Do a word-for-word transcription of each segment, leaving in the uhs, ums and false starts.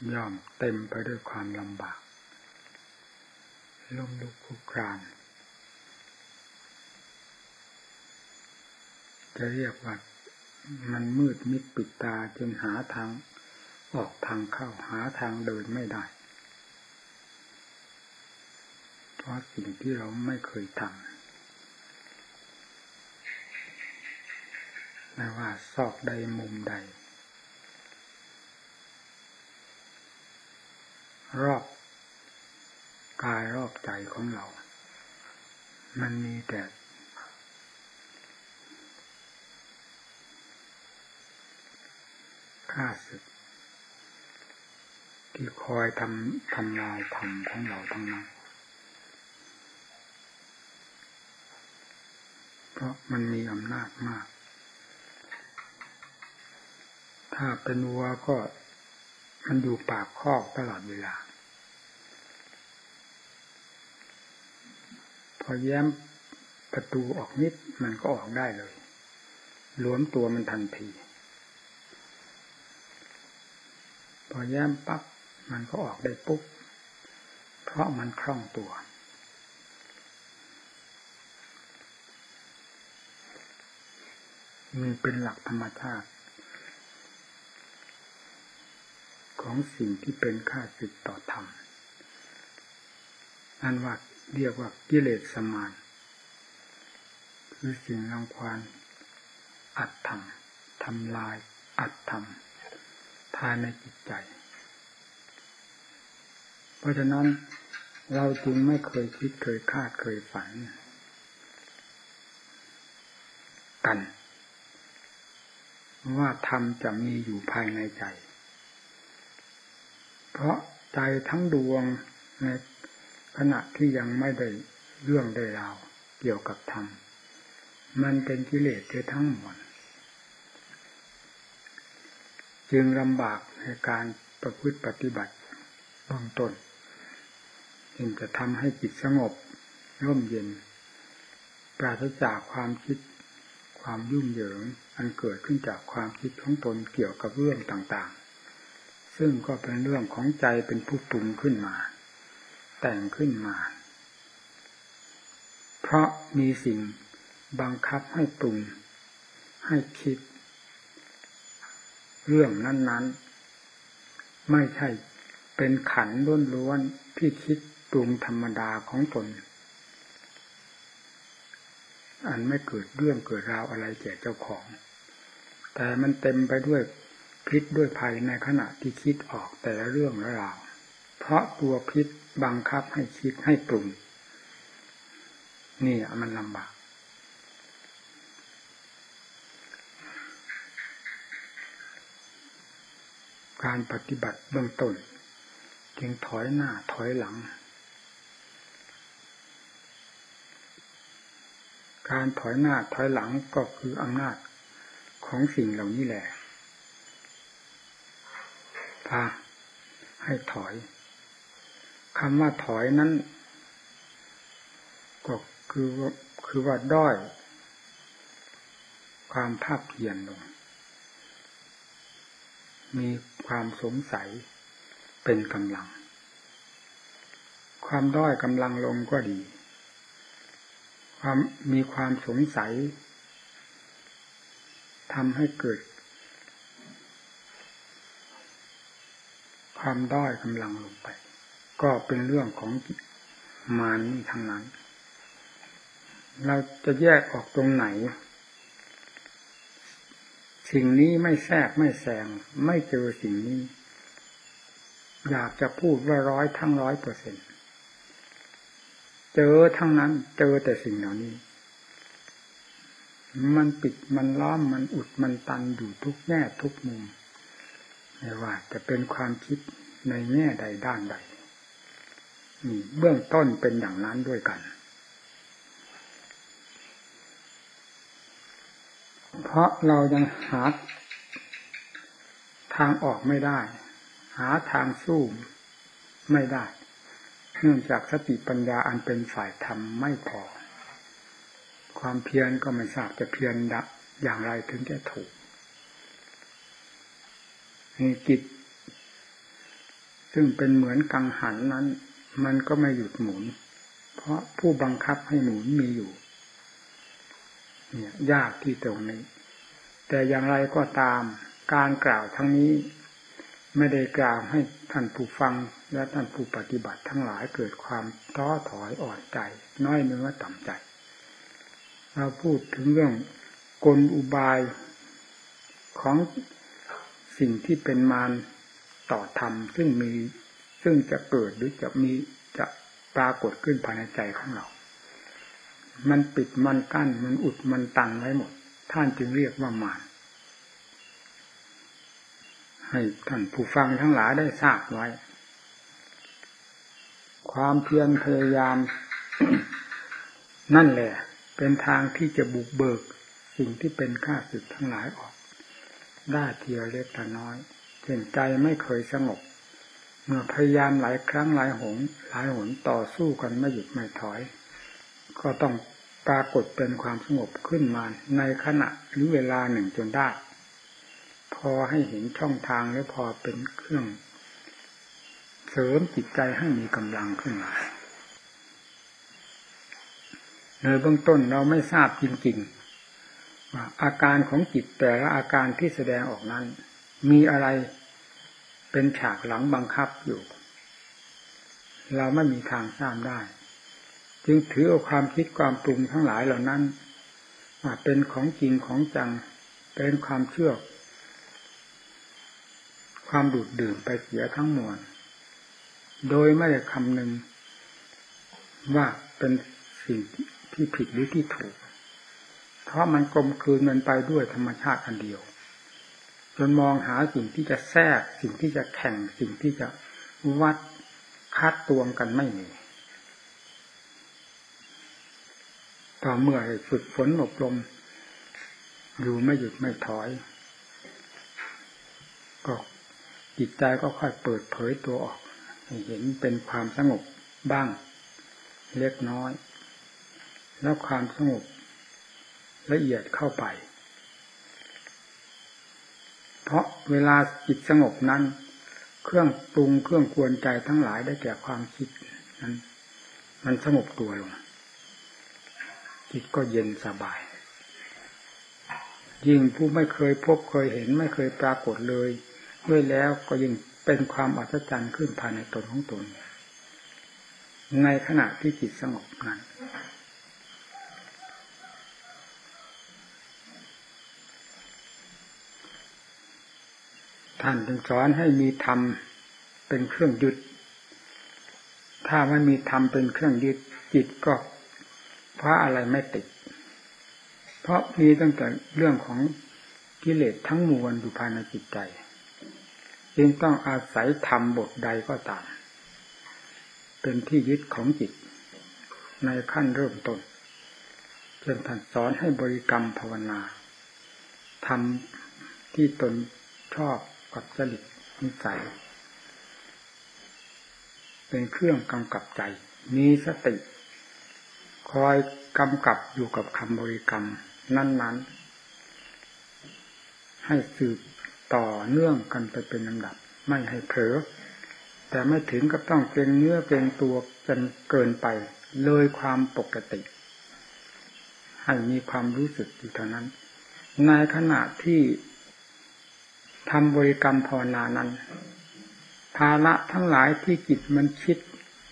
ย่อมเต็มไปด้วยความลำบากล้มลุกคลุกคลานจะเรียกว่ามันมืดมิดปิดตาจนหาทางออกทางเข้าหาทางเดินไม่ได้เพราะสิ่งที่เราไม่เคยทำไม่ว่าซอกใดมุมใดรอบกายรอบใจของเรามันมีแต่ข้าศึกที่คอยทำทำลายธรรมของเราทั้งนั้นเพราะมันมีอำนาจมากถ้าเป็นวัวก็มันอยู่ปากคอกตลอดเวลาพอแย้มประตูออกนิดมันก็ออกได้เลยหลวมตัวมันทันทีพอแย้มปั๊บมันก็ออกได้ปุ๊บเพราะมันคล่องตัวมันเป็นหลักธรรมชาติของสิ่งที่เป็นข้าศึกต่อธรรมนั่นว่าเรียกว่ากิเลสมารคือสิ่งรังควานอัตธรรมทำลายอัตธรรมภายในจิตใจเพราะฉะนั้นเราจึงไม่เคยคิดเคยคาดเคยฝันกันว่าธรรมจะมีอยู่ภายในใจเพราะใจทั้งดวงในขณะที่ยังไม่ได้เรื่องได้ราวเกี่ยวกับธรรมมันเป็นกิเลสทั้งหมดจึงลำบากในการประพฤติปฏิบัติเบื้องต้นจึงจะทำให้จิตสงบร่มเย็นปราศจากความคิดความยุ่งเหยิงอันเกิดขึ้นจากความคิดของตนเกี่ยวกับเรื่องต่างๆซึ่งก็เป็นเรื่องของใจเป็นผู้ปรุงขึ้นมาแต่งขึ้นมาเพราะมีสิ่งบังคับให้ปรุงให้คิดเรื่องนั้นๆไม่ใช่เป็นขันธ์ล้วนๆที่คิดปรุงธรรมดาของตนอันไม่เกิดเรื่องเกิดราวอะไรแก่เจ้าของแต่มันเต็มไปด้วยพิษด้วยภัยในขณะที่คิดออกแต่ละเรื่องละราวเพราะตัวพิษบังคับให้คิดให้ปรุงนี่มันลำบากการปฏิบัติเบื้องต้นจึงถอยหน้าถอยหลังการถอยหน้าถอยหลังก็คืออำนาจของสิ่งเหล่านี้แหละพาให้ถอยคำว่าถอยนั้นก็คือว่าคือว่าด้อยความภาคเพียรลงมีความสงสัยเป็นกำลังความด้อยกำลังลงก็ดีความมีความสงสัยทำให้เกิดความด้อยกำลังลงไปก็เป็นเรื่องของมารนี่ทั้งนั้นเราจะแยกออกตรงไหนสิ่งนี้ไม่แทรกไม่แซงไม่เจอสิ่งนี้อยากจะพูดว่าร้อยทั้งร้อยเปอร์เซ็นต์เจอทั้งนั้นเจอแต่สิ่งเหล่านี้มันปิดมันล้อมมันอุดมันตันอยู่ทุกแง่ทุกมุมไม่ว่าจะเป็นความคิดในแง่ใดด้านใดนี่เบื้องต้นเป็นอย่างนั้นด้วยกันเพราะเรายังหาทางออกไม่ได้หาทางสู้ไม่ได้เนื่องจากสติปัญญาอันเป็นฝ่ายธรรมไม่พอความเพียรก็ไม่ทราบจะเพียรอย่างไรถึงจะถูกนี่จิตซึ่งเป็นเหมือนกังหันนั้นมันก็ไม่หยุดหมุนเพราะผู้บังคับให้หมุนมีอยู่เนี่ยยากที่ตรงนี้แต่อย่างไรก็ตามการกล่าวทั้งนี้ไม่ได้กล่าวให้ท่านผู้ฟังและท่านผู้ปฏิบัติทั้งหลายเกิดความท้อถอยอ่อนใจน้อยเนื้อต่ำใจเราพูดถึงเรื่องกลอุบายของสิ่งที่เป็นมารต่อธรรมซึ่งมีซึ่งจะเกิดหรือจะมีจะปรากฏขึ้นภายในใจของเรามันปิดมันกั้นมันอุดมันตันไว้หมดท่านจึงเรียกว่ามารให้ท่านผู้ฟังทั้งหลายได้ทราบไว้ความเพียรพยายาม นั่นแหละเป็นทางที่จะบุกเบิกสิ่งที่เป็นข้าศึกทั้งหลายออกได้ทีละเล็กละน้อยเช่นใจไม่เคยสงบเมื่อพยายามหลายครั้งหลายหนหลายหนต่อสู้กันไม่หยุดไม่ถอยก็ต้องปรากฏเป็นความสงบขึ้นมาในขณะหรือเวลาหนึ่งจนได้พอให้เห็นช่องทางและพอเป็นเครื่องเสริมจิตใจให้มีกำลังขึ้นมาในเบื้องต้นเราไม่ทราบจริงๆว่าอาการของจิตแต่ละอาการที่แสดงออกนั้นมีอะไรเป็นฉากหลังบังคับอยู่เราไม่มีทางทราบได้จึงถือเอาความคิดความปรุงทั้งหลายเหล่านั้นว่าเป็นของจริงของจังเป็นความเชื่อความดูดดื่มไปเสียทั้งมวลโดยไม่ได้คำนึงว่าเป็นสิ่งที่ผิดหรือที่ถูกเพราะมันกลมกลืนมันไปด้วยธรรมชาติอันเดียวจนมองหาสิ่งที่จะแทรกสิ่งที่จะแข่งสิ่งที่จะวัดคัดตวงกันไม่มีต่อเมื่อฝึกฝนอบรมอยู่ไม่หยุดไม่ถอยก็จิตใจก็ค่อยเปิดเผยตัวออกให้เห็นเป็นความสงบบ้างเล็กน้อยแล้วความสงบละเอียดเข้าไปเพราะเวลาจิตสงบนั้นเครื่องปรุงเครื่องกวนใจทั้งหลายได้แก่ความคิดนั้นมันสงบตัวลงจิตก็เย็นสบายยิ่งผู้ไม่เคยพบเคยเห็นไม่เคยปรากฏเลยด้วยแล้วก็ยิ่งเป็นความอัศจรรย์ขึ้นภายในตนของตนในขณะที่จิตสงบนั้นท่านจึงสอนให้มีธรรมเป็นเครื่องยึดถ้าไม่มีธรรมเป็นเครื่องยึดจิตก็เพราะอะไรไม่ติดเพราะมีตั้งแต่เรื่องของกิเลสทั้งมวลอยู่ภายในจิตใจจึงต้องอาศัยธรรมบทใดก็ตามเป็นที่ยึดของจิตในขั้นเริ่มต้นเช่นท่านสอนให้บริกรรมภาวนาธรรมที่ตนชอบกับจริตนิสัยเป็นเครื่องกำกับใจมีสติคอยกำกับอยู่กับคำบริกรรมนั้นๆให้สืบต่อเนื่องกันไปเป็นลำดับไม่ให้เผลอแต่ไม่ถึงกับต้องเกรงเนื้อเกรงตัวจนเกินไปเลยความปกติให้มีความรู้สึกอยู่เท่านั้นในขณะที่ทำบริกรรมภาวนานั้นภาระทั้งหลายที่จิตมันคิด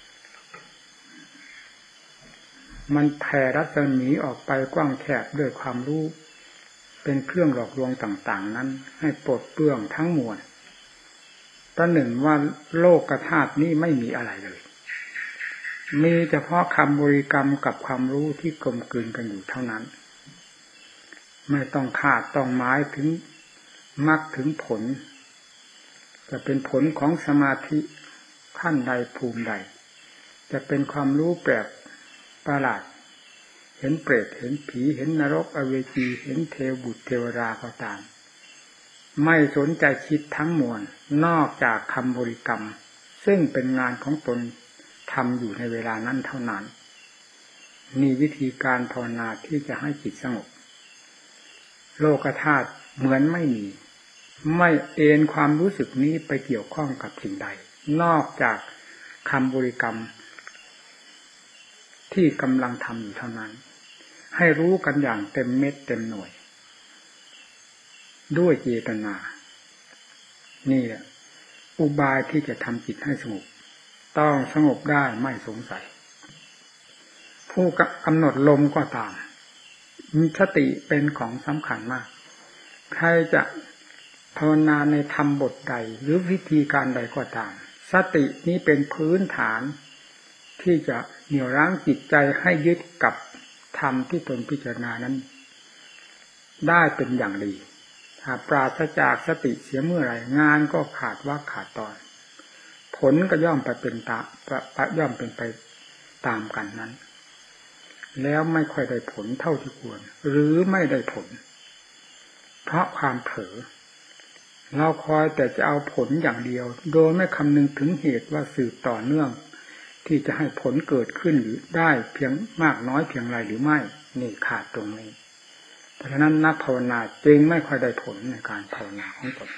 มันแผ่รัศมีออกไปกว้างแคบด้วยความรู้เป็นเครื่องหลอกลวงต่างๆนั้นให้ปลดเปลื้องทั้งมวลประหนึ่งว่าโลกธาตุนี้ไม่มีอะไรเลยมีเฉพาะคำบริกรรมกับความรู้ที่กลมกลืนกันอยู่เท่านั้นไม่ต้องคาดต้องหมายถึงมรรคถึงผลจะเป็นผลของสมาธิขั้นใดภูมิใดจะเป็นความรู้แปลกประหลาดเห็นเปรตเห็นผีเห็นนรกอเวจีเห็นเทวบุตรเทวดาก็ตามไม่สนใจคิดทั้งมวลนอกจากคำบริกรรมซึ่งเป็นงานของตนทำอยู่ในเวลานั้นเท่านั้นมีวิธีการภาวนาที่จะให้จิตสงบโลกธาตุเหมือนไม่มีไม่เอนความรู้สึกนี้ไปเกี่ยวข้องกับสิ่งใดนอกจากคำบริกรรมที่กำลังทำอยู่เท่านั้นให้รู้กันอย่างเต็มเม็ดเต็มหน่วยด้วยเจตนานี่แหละอุบายที่จะทำจิตให้สงบต้องสงบได้ไม่สงสัยผู้กำหนดลมก็ตามมีสติเป็นของสำคัญมากใครจะภาวนาในธรรมบทใดหรือวิธีการใดก็ตามสตินี้เป็นพื้นฐานที่จะเหนี่ยวรั้งจิตใจให้ยึดกับธรรมที่ตนพิจารณานั้นได้เป็นอย่างดีถ้าปราศจากสติเสียเมื่อไหร่งานก็ขาดว่าขาดตอนผลก็ย่อมไปเป็นตาย่อมเป็นไปตามกันนั้นแล้วไม่ค่อยได้ผลเท่าที่ควรหรือไม่ได้ผลเพราะความเผลอเราคอยแต่จะเอาผลอย่างเดียวโดยไม่คำนึงถึงเหตุว่าสืบต่อเนื่องที่จะให้ผลเกิดขึ้นหรือได้เพียงมากน้อยเพียงไรหรือไม่นี่ขาดตรงนี้เพราะฉะนั้นนักภาวนาจึงไม่ค่อยได้ผลในการภาวนาของตน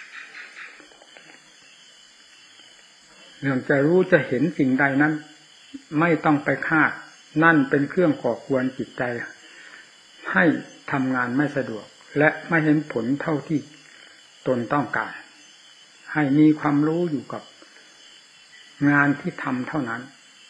เรื่องจะรู้จะเห็นสิ่งใดนั้นไม่ต้องไปคาดนั่นเป็นเครื่องก่อกวนจิตใจให้ทำงานไม่สะดวกและไม่เห็นผลเท่าที่ตนต้องการให้มีความรู้อยู่กับงานที่ทำเท่านั้น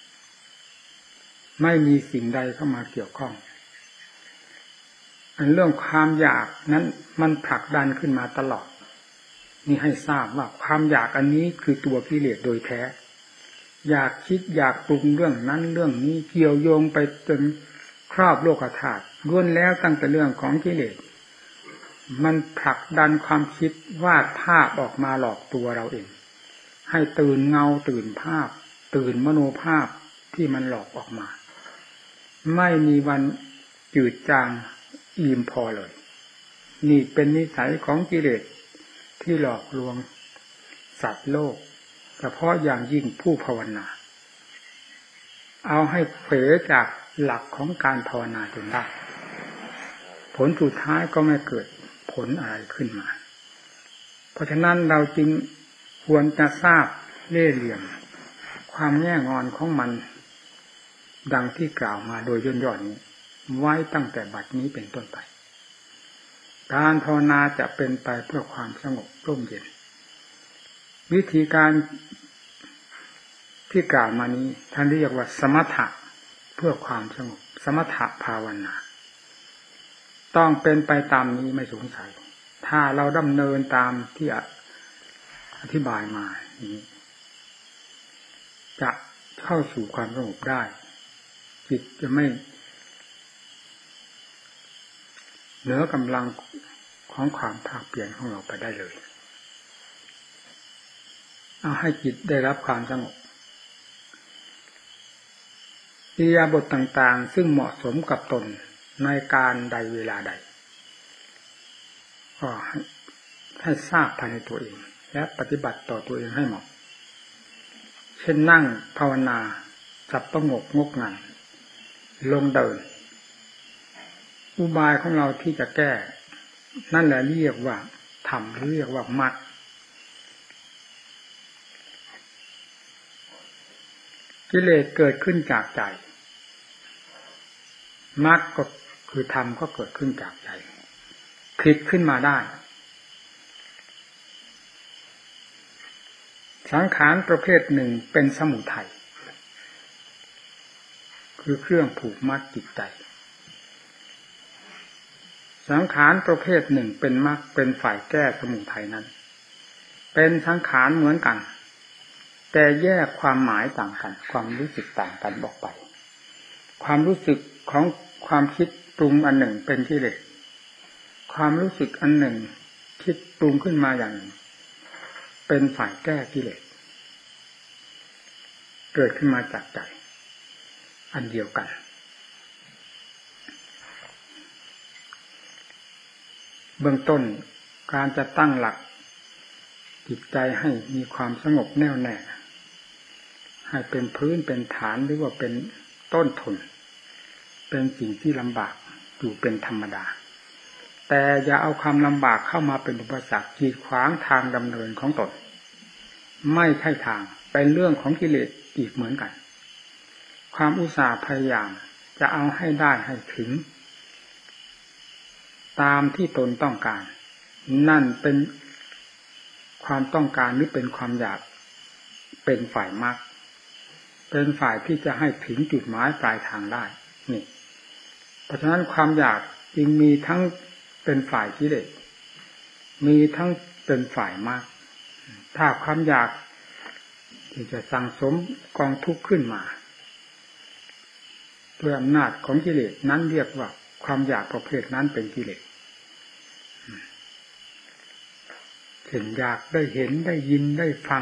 ไม่มีสิ่งใดเข้ามาเกี่ยวข้องอันเรื่องความอยากนั้นมันผลักดันขึ้นมาตลอดนี่ให้ทราบว่าความอยากอันนี้คือตัวกิเลสโดยแท้อยากคิดอยากปรุงเรื่องนั้นเรื่องนี้เกี่ยวโยงไปจนครอบโลกธาตุล้วนแล้วตั้งแต่เรื่องของกิเลสมันผลักดันความคิดวาดภาพออกมาหลอกตัวเราเองให้ตื่นเงาตื่นภาพตื่นมโนภาพที่มันหลอกออกมาไม่มีวันจืดจางอิ่มพอเลยนี่เป็นนิสัยของกิเลสที่หลอกลวงสัตว์โลกเฉพาะอย่างยิ่งผู้ภาวนาเอาให้เผลอจากหลักของการภาวนาจนได้ผลสุดท้ายก็ไม่เกิดผลอะไรขึ้นมาเพราะฉะนั้นเราจึงควรจะทราบเล่ห์เหลี่ยมความแง่งอนของมันดังที่กล่าวมาโดยย่นๆนี้ไว้ตั้งแต่บัดนี้เป็นต้นไปการภาวนาจะเป็นไปเพื่อความสงบร่มเย็นวิธีการที่กล่าวมานี้ท่านเรียกว่าสมถะเพื่อความสงบสมถะภาวนาต้องเป็นไปตามนี้ไม่สงสัยถ้าเราดำเนินตามที่อธิบายมานี้จะเข้าสู่ความสงบได้จิตจะไม่เหนือกำลังของความภาคเปลี่ยนของเราไปได้เลยเอาให้จิตได้รับความสงบอิริยาบถต่างๆซึ่งเหมาะสมกับตนในการใดเวลาใดก็ให้ทราบภายในตัวเองและปฏิบัติต่อตัวเองให้เหมาะเช่นนั่งภาวนาสับประงกงกงันลงเดินอุบายของเราที่จะแก้นั่นแหละเรียกว่าธรรมเรียกว่ามรรคกิเลสเกิดขึ้นจากใจมรรคก็คือธรรมก็เกิดขึ้นจากใจคิดขึ้นมาได้สังขารประเภทหนึ่งเป็นสมุทัยคือเครื่องผูกมัดจิตใจสังขารประเภทหนึ่งเป็นมรรคเป็นฝ่ายแก้สมุทัยนั้นเป็นสังขารเหมือนกันแต่แยกความหมายต่างกันความรู้สึกต่างกันออกไปความรู้สึกของความคิดปรุงอันหนึ่งเป็นกิเลสความรู้สึกอันหนึ่งคิดปรุงขึ้นมาอย่างหนึ่งเป็นฝ่ายแก้กิเลสเกิดขึ้นมาจากใจอันเดียวกันเบื้องต้นการจะตั้งหลักจิตใจให้มีความสงบแน่วแน่ให้เป็นพื้นเป็นฐานหรือว่าเป็นต้นทุนเป็นสิ่งที่ลำบากอยู่เป็นธรรมดาแต่อย่าเอาความลำบากเข้ามาเป็นอุปสรรคกีดขวางทางดำเนินของตนไม่ใช่ทางเป็นเรื่องของกิเลสอีกเหมือนกันความอุตสาห์พยายามจะเอาให้ได้ให้ถึงตามที่ตนต้องการนั่นเป็นความต้องการหรือเป็นความอยากเป็นฝ่ายมรรคเป็นฝ่ายที่จะให้ถึงจุดหมายปลายทางได้นี่เพราะฉะนั้นความอยากจึงมีทั้งเป็นฝ่ายกิเลสมีทั้งเป็นฝ่ายมรรคถ้าความอยากที่จะสั่งสมกองทุกข์ขึ้นมาด้วยอำนาจของกิเลสนั้นเรียกว่าความอยากประเภทนั้นเป็นกิเลสเห็นอยากได้เห็นได้ยินได้ฟัง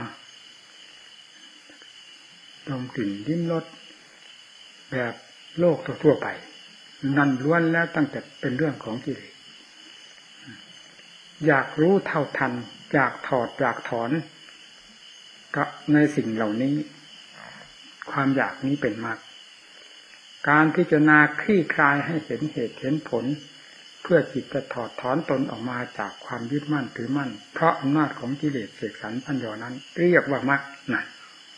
ดมกลิ่นลิ้มรสแบบโลกทั่วไปนั่นล้วนแล้วตั้งแต่เป็นเรื่องของกิเลสอยากรู้เท่าทันอยากถอดอยากถอนกับในสิ่งเหล่านี้ความอยากนี้เป็นมรรคการพิจารณาคลี่คลายให้เห็นเหตุเห็นผลเพื่อจิตจะถอดถอนตนออกมาจากความยึดมั่นถือมั่นเพราะอำนาจของกิเลสเสกสรรพันยอนั้นเรียกว่ามรรคนั่น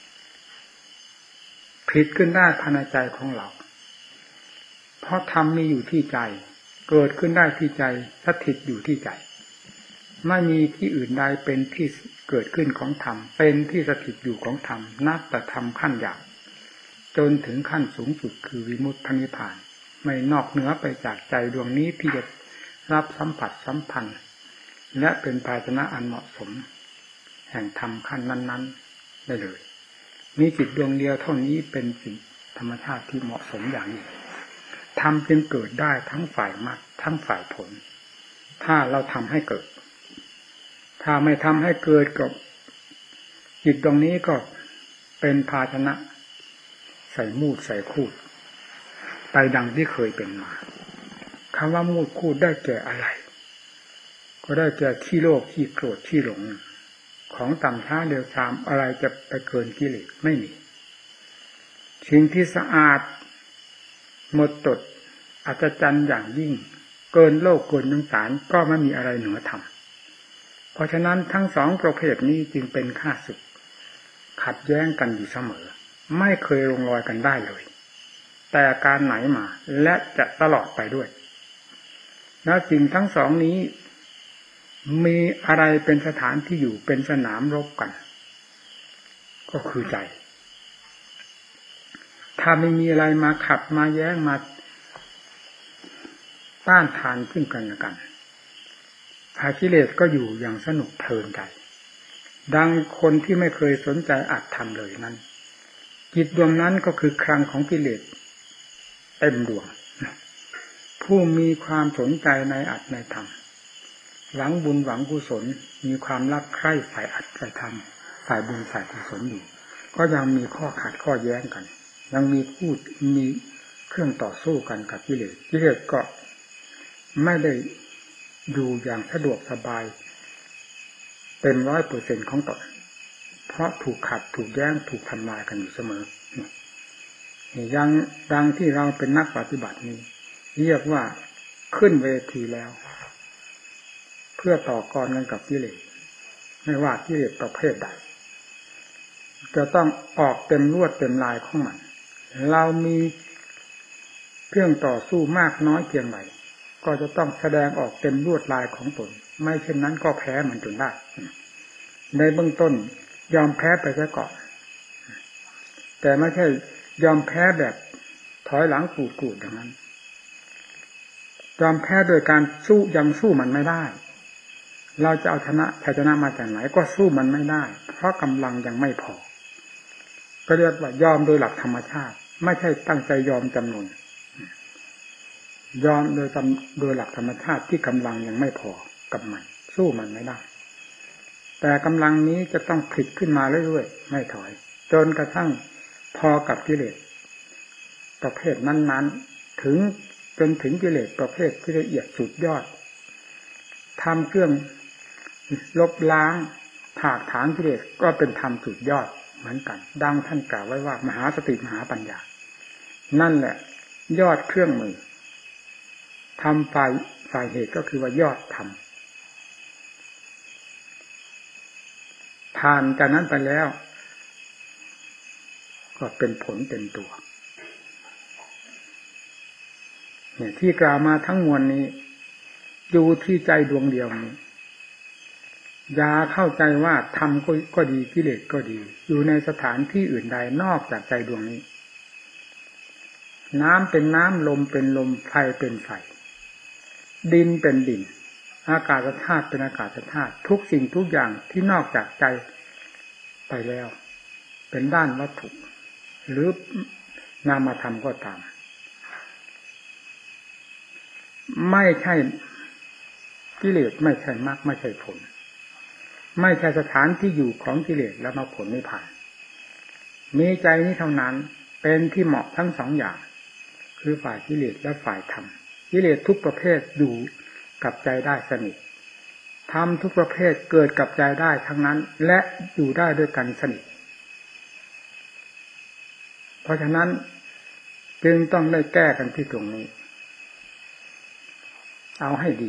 ผิดขึ้นได้ภายในใจของเราเพราะธรรมมีอยู่ที่ใจเกิดขึ้นได้ที่ใจสถิตอยู่ที่ใจไม่มีที่อื่นใดเป็นที่เกิดขึ้นของธรรมเป็นที่สถิตอยู่ของธรรมนับแต่ธรรมขั้นหยาบจนถึงขั้นสูงสุดคือวิมุตตินิพพานไม่นอกเหนือไปจากใจดวงนี้ที่จะรับสัมผัสสัมพันธ์และเป็นภาชนะอันเหมาะสมแห่งธรรมขั้นนั้นๆได้เลยมีจิตดวงเดียวเท่านี้เป็นสิ่งธรรมชาติที่เหมาะสมอย่างนี้ธรรมจึงเกิดได้ทั้งฝ่ายมรรคทั้งฝ่ายผลถ้าเราทำให้เกิดถ้าไม่ทำให้เกิดกับจิตดวงนี้ก็เป็นภาชนะใส่มูดใส่คูดไปดังที่เคยเป็นมาคำว่ามูดคูดได้แก่อะไรก็ได้แก่ขี้โลภขี้โกรธขี้หลงของต่ำช้าเร็วช้าอะไรจะไปเกินกิเลสไม่มีสิ่งที่สะอาดหมดจดอัศจรรย์อย่างยิ่งเกินโลกเกินสงสารก็ไม่มีอะไรเหนือธรรมเพราะฉะนั้นทั้งสองประเภทนี้จึงเป็นข้าศึกขัดแย้งกันอยู่เสมอไม่เคยลงรอยกันได้เลยแต่การไหนมาและจะตลอดไปด้วยแล้วสิ่งทั้งสองนี้มีอะไรเป็นสถานที่อยู่เป็นสนามรบกันก็คือใจถ้าไม่มีอะไรมาขัดมาแย้งมาต้านทานขึ้นกันและกันภากิเลสก็อยู่อย่างสนุกเพลินใจดังคนที่ไม่เคยสนใจอัตธรรมเลยนั้นจิตดวงนั้นก็คือคลังของกิเลสเต็มดวงผู้มีความสนใจในอัตในธรรมหวังบุญหวังกุศลมีความรักใคร่ฝ่ายอัตฝ่ายธรรมฝ่ายบุญฝ่ายกุศลอยู่ก็ยังมีข้อขัดข้อแย้งกันยังมีพูดมีเครื่องต่อสู้กันกับกิเลสกิเลสก็ไม่ได้อยู่อย่างสะดวกสบายเป็นร้อยเปอร์เซ็นต์ของตนเพราะถูกขัดถูกแย้งถูกทำลายกันอยู่เสมอนี่ยังดังที่เราเป็นนักปฏิบัตินี้เรียกว่าขึ้นเวทีแล้วเพื่อต่อกรกันกับกิเลสไม่ว่ากิเลสประเภทใดจะต้องออกเต็มลวดเต็มลายของมันเรามีเครื่องต่อสู้มากน้อยเพียงไรก็จะต้องแสดงออกเต็มลวดลายของตนไม่เช่นนั้นก็แพ้มันจนได้ในเบื้องต้นยอมแพ้ไปซะก่อนแต่ไม่ใช่ยอมแพ้แบบถอยหลังกูดๆอย่างนั้นยอมแพ้โดยการสู้ยังสู้มันไม่ได้เราจะเอาชนะชัยชนะมาจากไหนก็สู้มันไม่ได้เพราะกำลังยังไม่พอก็เรียกว่ายอมโดยหลักธรรมชาติไม่ใช่ตั้งใจยอมจำนวนยอมโดยโดยหลักธรรมชาติที่กำลังยังไม่พอกับมันสู้มันไม่ได้แต่กำลังนี้จะต้องผลิตขึ้นมาเรื่อยๆไม่ถอยจนกระทั่งพอกับกิเลสประเภทนั้นๆถึงจนถึงกิเลสประเภทที่ละเอียดสุดยอดทำเครื่องลบล้างถากถางกิเลสก็เป็นธรรมสุดยอดเหมือนกันดังท่านกล่าวไว้ว่ามหาสติมหาปัญญานั่นแหละยอดเครื่องมือทำฝ่ายฝ่ายเหตุก็คือว่ายอดธรรมผ่านจากนั้นไปแล้วก็เป็นผลเต็มตัวเนี่ยที่กล่าวมาทั้งมวลนี้อยู่ที่ใจดวงเดียวนี้อย่าเข้าใจว่าธรรมก็ก็ดีกิเลสก็ดีอยู่ในสถานที่อื่นใดนอกจากใจดวงนี้น้ำเป็นน้ำลมเป็นลมไฟเป็นไฟดินเป็นดินอากาศธาตุเป็นอากาศธาตุทุกสิ่งทุกอย่างที่นอกจากใจไปแล้วเป็นด้านวัตถุหรือนามธรรมก็ตามไม่ใช่กิเลสไม่ใช่มรรคไม่ใช่ผลไม่ใช่สถานที่อยู่ของกิเลสและมรรคผลนิพพานมีใจนี้เท่านั้นเป็นที่เหมาะทั้งสองอย่างคือฝ่ายกิเลสและฝ่ายธรรมกิเลสทุกประเภทอยู่กับใจได้สนิทธรรมทุกประเภทเกิดกับใจได้ทั้งนั้นและอยู่ได้ด้วยกันสนิทเพราะฉะนั้นจึงต้องได้แก้กันที่ตรงนี้เอาให้ดี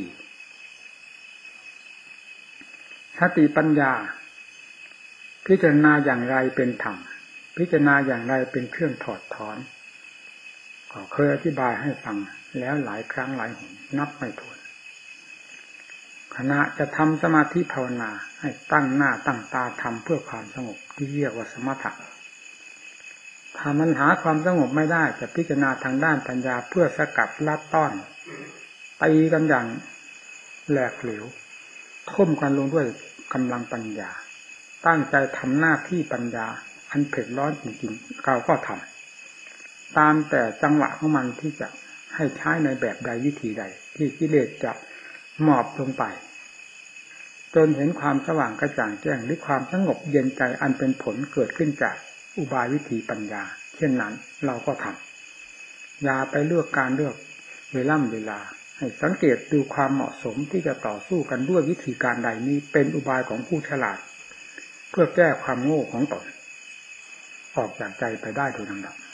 สติปัญญาพิจารณาอย่างไรเป็นธรรมพิจารณาอย่างไรเป็นเครื่องถอดถอนก็เคยอธิบายให้ฟังแล้วหลายครั้งหลายหนนับไม่ถ้วนขณะจะทำสมาธิภาวนาให้ตั้งหน้าตั้งตาทำเพื่อความสงบที่เรียกว่าสมถะถ้ามันหาความสงบไม่ได้จะพิจารณาทางด้านปัญญาเพื่อสกัดลัดต้อนตีกันอย่างแหลกเหลวทุ่มกันลงด้วยกำลังปัญญาตั้งใจทำหน้าที่ปัญญาอันเผ็ดร้อนจริงๆเราก็ทำตามแต่จังหวะของมันที่จะให้ใช้ในแบบใดวิธีใดที่กิเลสจะหมอบลงไปจนเห็นความสว่างกระจ่างแจ้งหรือความสงบเย็นใจอันเป็นผลเกิดขึ้นจากอุบายวิธีปัญญาเช่นนั้นเราก็ทำอย่าไปเลือกการเลือกเวลาเวลาให้สังเกตดูความเหมาะสมที่จะต่อสู้กันด้วยวิธีการใดนี้เป็นอุบายของผู้ฉลาดเพื่อแก้ความโง่ของตนออกจากใจไปได้โดยลำดับ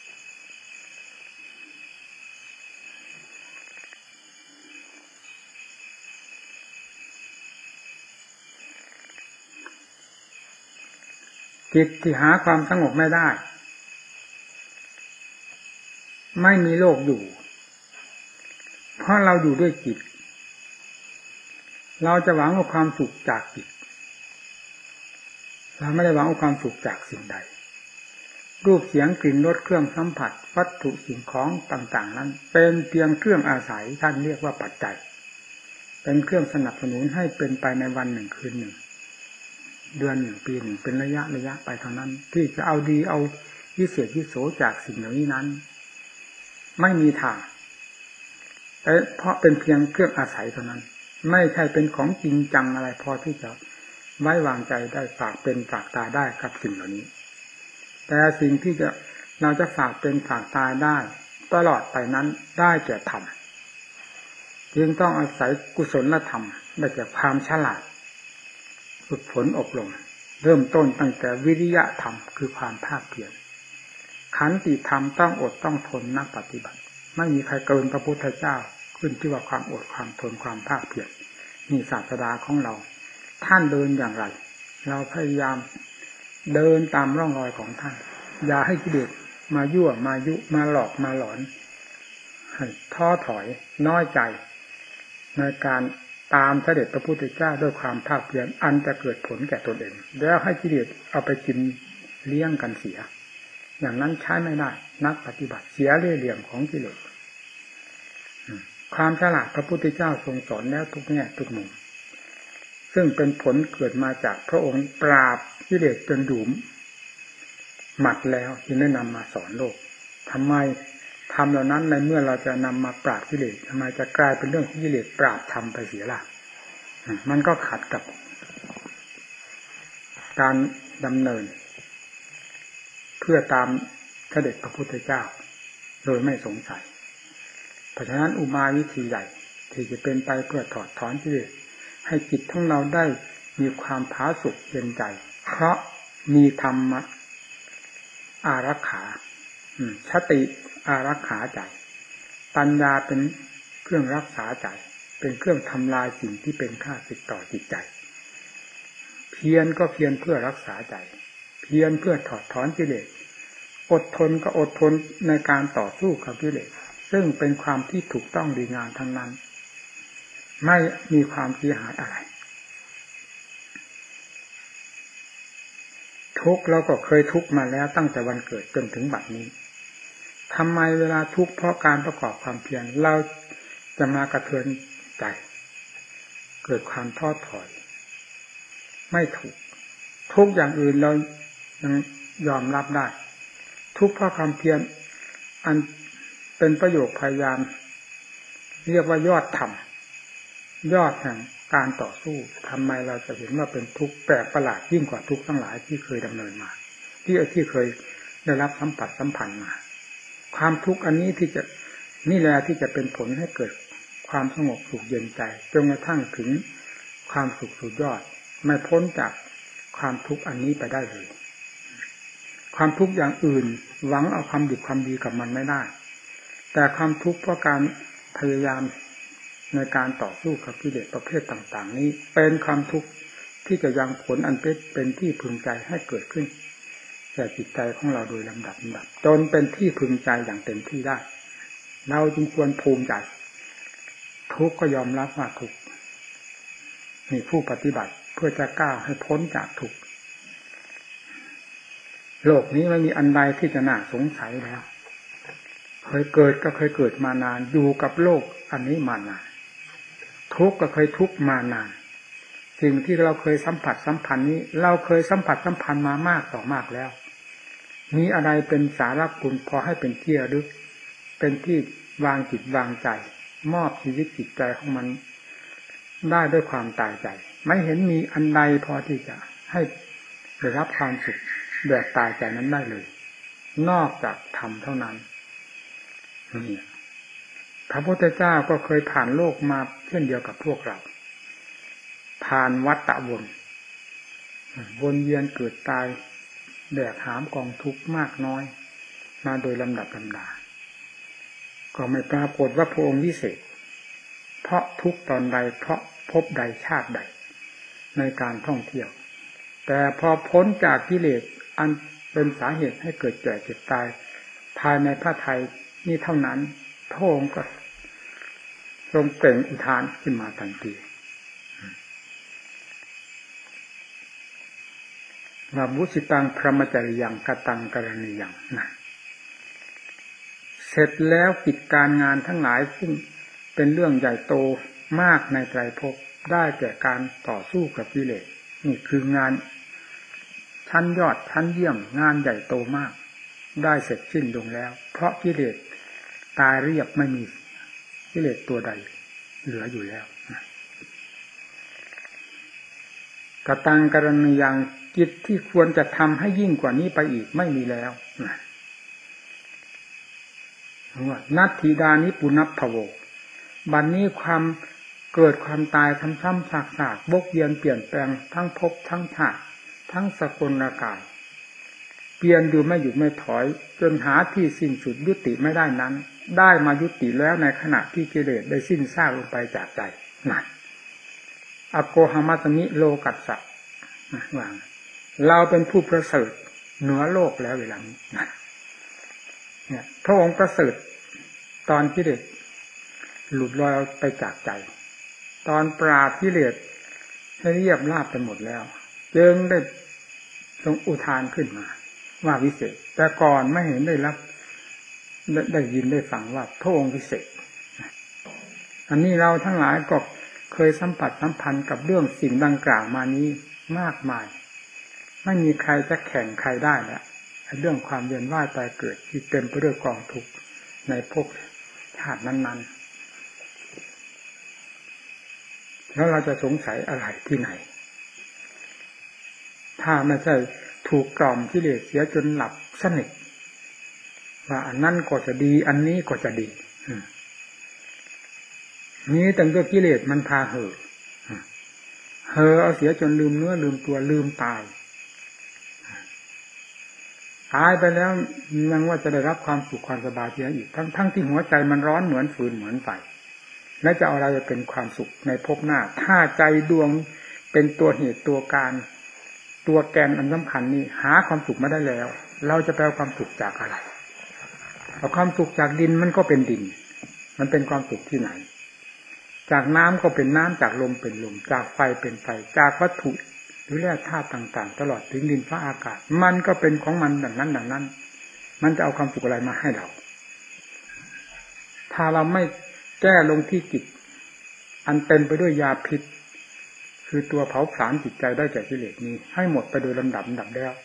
จิตที่หาความสงบไม่ได้ไม่มีโลกอยู่เพราะเราอยู่ด้วยจิตเราจะหวังเอาความสุขจากจิตเราไม่ได้หวังเอาความสุขจากสิ่งใดรูปเสียงกลิ่นรสเครื่องสัมผัสวัตถุสิ่งของต่างๆนั้นเป็นเพียงเครื่องอาศัยท่านเรียกว่าปัจจัยเป็นเครื่องสนับสนุนให้เป็นไปในวันหนึ่งคืนหนึ่งเดือนหนึ่งปีหนึ่งเป็นระยะระยะไปเท่านั้นที่จะเอาดีเอาวิเศษวิโสจากสิ่งเหล่านี้นั้นไม่มีทางแต่เพราะเป็นเพียงเครื่องอาศัยเท่านั้นไม่ใช่เป็นของจริงจังอะไรพอที่จะไว้วางใจได้ฝากเป็นฝากตายได้กับสิ่งเหล่านี้แต่สิ่งที่จะเราจะฝากเป็นฝากตายได้ตลอดไปนั้นได้แก่ธรรมจึงต้องอาศัยกุศลธรรมได้แก่ความฉลาดฝึกฝนอบรมเริ่มต้นตั้งแต่วิริยะธรรมคือความภาคเพียรขันติธรรมต้องอดต้องทนนักปฏิบัติไม่มีใครเกินพระพุทธเจ้าขึ้นที่ว่าความอดความทนความภาคเพียรนี่ศาสดาของเราท่านเดินอย่างไรเราพยายามเดินตามร่องรอยของท่านอย่าให้กิเลสมายั่วมายุมาหลอกมาหลอนให้ท้อถอยน้อยใจในการตามเสด็จพระพุทธเจ้าด้วยความภาคเพียรอันจะเกิดผลแก่ตนเองแล้วให้กิเลสเอาไปกินเลี้ยงกันเสียอย่างนั้นใช้ไม่ได้นักปฏิบัติเสียเล่ห์เหลี่ยมของกิเลสความฉลาดพระพุทธเจ้าทรงสอนแล้วทุกแง่ทุกมุมซึ่งเป็นผลเกิดมาจากพระองค์ปราบกิเลสจนดุมหมัดแล้วที่ได้นำมาสอนโลกทำไมทำเหล่านั้นในเมื่อเราจะนำมาปราบกิเลสทำไมจะกลายเป็นเรื่องของกิเลสปราบธรรมไปเสียล่ะมันก็ขัดกับการดำเนินเพื่อตามเสด็จพระพุทธเจ้าโดยไม่สงสัยเพราะฉะนั้นอุบายวิธีใหญ่ที่จะเป็นไปเพื่อถอดถอนกิเลสให้จิตทั้งเราได้มีความผาสุกเย็นใจเพราะมีธรรมะอารักขาสติอารักขาใจปัญญาเป็นเครื่องรักษาใจเป็นเครื่องทำลายสิ่งที่เป็นข้าศึกต่อจิตใจ เพียรก็เพียรเพื่อรักษาใจเพียรเพื่อถอดถอนกิเลสอดทนก็อดทนในการต่อสู้กับกิเลสซึ่งเป็นความที่ถูกต้องดีงามทั้งนั้นไม่มีความเสียหายอะไรทุกข์เราก็เคยทุกข์มาแล้วตั้งแต่วันเกิดจนถึงบัดนี้ทำไมเวลาทุกข์เพราะการประกอบความเพียรเราจะมากระเทือนใจเกิดความท้อถอยไม่ถูกทุกอย่างอื่นเรายังยอมรับได้ทุกข์เพราะความเพียรอันเป็นประโยคพยายามเรียกว่ายอดธรรมยอดแห่งการต่อสู้ทำไมเราจะเห็นว่าเป็นทุกข์แปลกประหลาดยิ่งกว่าทุกข์ทั้งหลายที่เคยดำเนินมาที่ที่เคยได้รับสัมผัสสัมพันธ์มาความทุกข์อันนี้ที่จะนี่แหละที่จะเป็นผลให้เกิดความสงบสุขเย็นใจจนกระทั่งถึงความสุขสุดยอดไม่พ้นจากความทุกข์อันนี้ไปได้เลยความทุกข์อย่างอื่นหวังเอาความดีความดีกับมันไม่ได้แต่ความทุกข์เพราะการพยายามในการต่อสู้กับกิเลสประเภทต่างๆนี้เป็นความทุกข์ที่จะยังผลอันเป็นเป็นที่พึงใจให้เกิดขึ้นแก่จิตใจของเราโดยลำดับลำดับจนเป็นที่พึงใจอย่างเต็มที่ได้เราจึงควรภูมิใจทุกข์ก็ยอมรับว่าทุกข์มีผู้ปฏิบัติเพื่อจะก้าวให้พ้นจากทุกข์โลกนี้ไม่มีอันใดที่จะน่าสงสัยแล้วเคยเกิดก็เคยเกิดมานานอยู่กับโลกอันนี้มานานทุกข์ก็เคยทุกข์มานานสิ่งที่เราเคยสัมผัสสัมพันธ์นี้เราเคยสัมผัสสัมพันธ์มามากต่อมากแล้วมีอะไรเป็นสาระคุณพอให้เป็นที่ระลึกเป็นที่วางจิตวางใจมอบชีวิตจิตใจของมันได้ด้วยความตายใจไม่เห็นมีอันใดพอที่จะให้ได้รับความสุขแบบตายใจนั้นได้เลยนอกจากธรรมเท่านั้นนี่พระพุทธเจ้าก็เคยผ่านโลกมาเช่นเดียวกับพวกเราผ่านวัฏวนวนเวียนเกิดตายแบกหามกองทุกข์มากน้อยมาโดยลำดับลำดาก็ไม่ปรากฏว่าพระองค์วิเศษเพราะทุกตอนใดเพราะพบใดชาติใดในการท่องเที่ยวแต่พอพ้นจากกิเลสอันเป็นสาเหตุให้เกิดแก่เจ็บตายภายในพระทัยนี่เท่านั้นพระองค์ก็ทรงเปล่งอุทานขึ้นมาทันทีว่ามุสิตังพรหมจริยังกตังกรณียังนะเสร็จแล้วกิจการงานทั้งหลายซึ่งเป็นเรื่องใหญ่โตมากในไตรภพได้แก่การต่อสู้กับกิเลสนี่คืองานชั้นยอดชั้นเยี่ยมงานใหญ่โตมากได้เสร็จสิ้นลงแล้วเพราะกิเลสตายเรียบไม่มีกิเลสตัวใดเหลืออยู่แล้วกตังกรณียังกิจที่ควรจะทำให้ยิ่งกว่านี้ไปอีกไม่มีแล้วนัตถิดานิปุณัพพโวบัดนี้ความเกิดความตายทำซ้ำซากๆบกเวียนเปลี่ยนแปลงทั้งภพทั้งชาติทั้งสกุลกายเปลี่ยนอยู่ไม่หยุดไม่ถอยจนหาที่สิ้นสุดยุติไม่ได้นั้นได้มายุติแล้วในขณะที่กิเลสได้สิ้นซากลงไปจากใจนั่นอโกหมัตมิโลกัสสะวางเราเป็นผู้ประเสริฐเหนือโลกแล้วเวลานี้นั่นเนี่ยพระองค์ประเสริฐตอนกิเลสหลุดลอยไปจากใจตอนปราบกิเลสให้เรียบราบไปหมดแล้วจึงได้ทรงอุทานขึ้นมาว่าวิเศษแต่ก่อนไม่เห็นได้รับได้ได้ยินได้ฟังว่าพระองค์วิเศษอันนี้เราทั้งหลายก็เคยสัมผัสสัมพันธ์กับเรื่องสิ่งดังกล่าวมานี้มากมายไม่มีใครจะแข่งใครได้แล้วเรื่องความเวียนว่ายตายเกิดที่เต็มไปด้วยกองทุกข์ในภพชาตินั้นๆแล้วเราจะสงสัยอะไรที่ไหนถ้าไม่ใช่ถูกกล่อมกิเลสเสียจนหลับสนิทว่าอันนั้นก็จะดีอันนี้ก็จะดีนี้ตั้งแต่กิเลสมันพาเห่อเห่อเอาเสียจนลืมเนื้อลืมตัวลืมตายตายไปแล้วยังว่าจะได้รับความสุขความสบายเสียอีกทั้งทั้งที่หัวใจมันร้อนเหมือนฟืนเหมือนไฟและจะเอาอะไรจะเป็นความสุขในภพหน้าถ้าใจดวงเป็นตัวเหตุตัวการตัวแกนอันสำคัญนี้หาความสุขไม่ได้แล้วเราจะไปเอาความสุขจากอะไรเอาความสุขจากดินมันก็เป็นดินมันเป็นความสุขที่ไหนจากน้ำก็เป็นน้ำจากลมเป็นลมจากไฟเป็นไฟจากวัตถุหรือแร่ธาตุต่างๆตลอดถึงดินฟ้าอากาศมันก็เป็นของมันดังนั้นดังนั้นมันจะเอาความสุขอะไรมาให้เราถ้าเราไม่แก้ลงที่จิตอันเต็มไปด้วยยาพิษคือตัวเผาผลาญจิตใจได้จากกิเลสนี้ให้หมดไปโดยลำดับลำดับแล้ว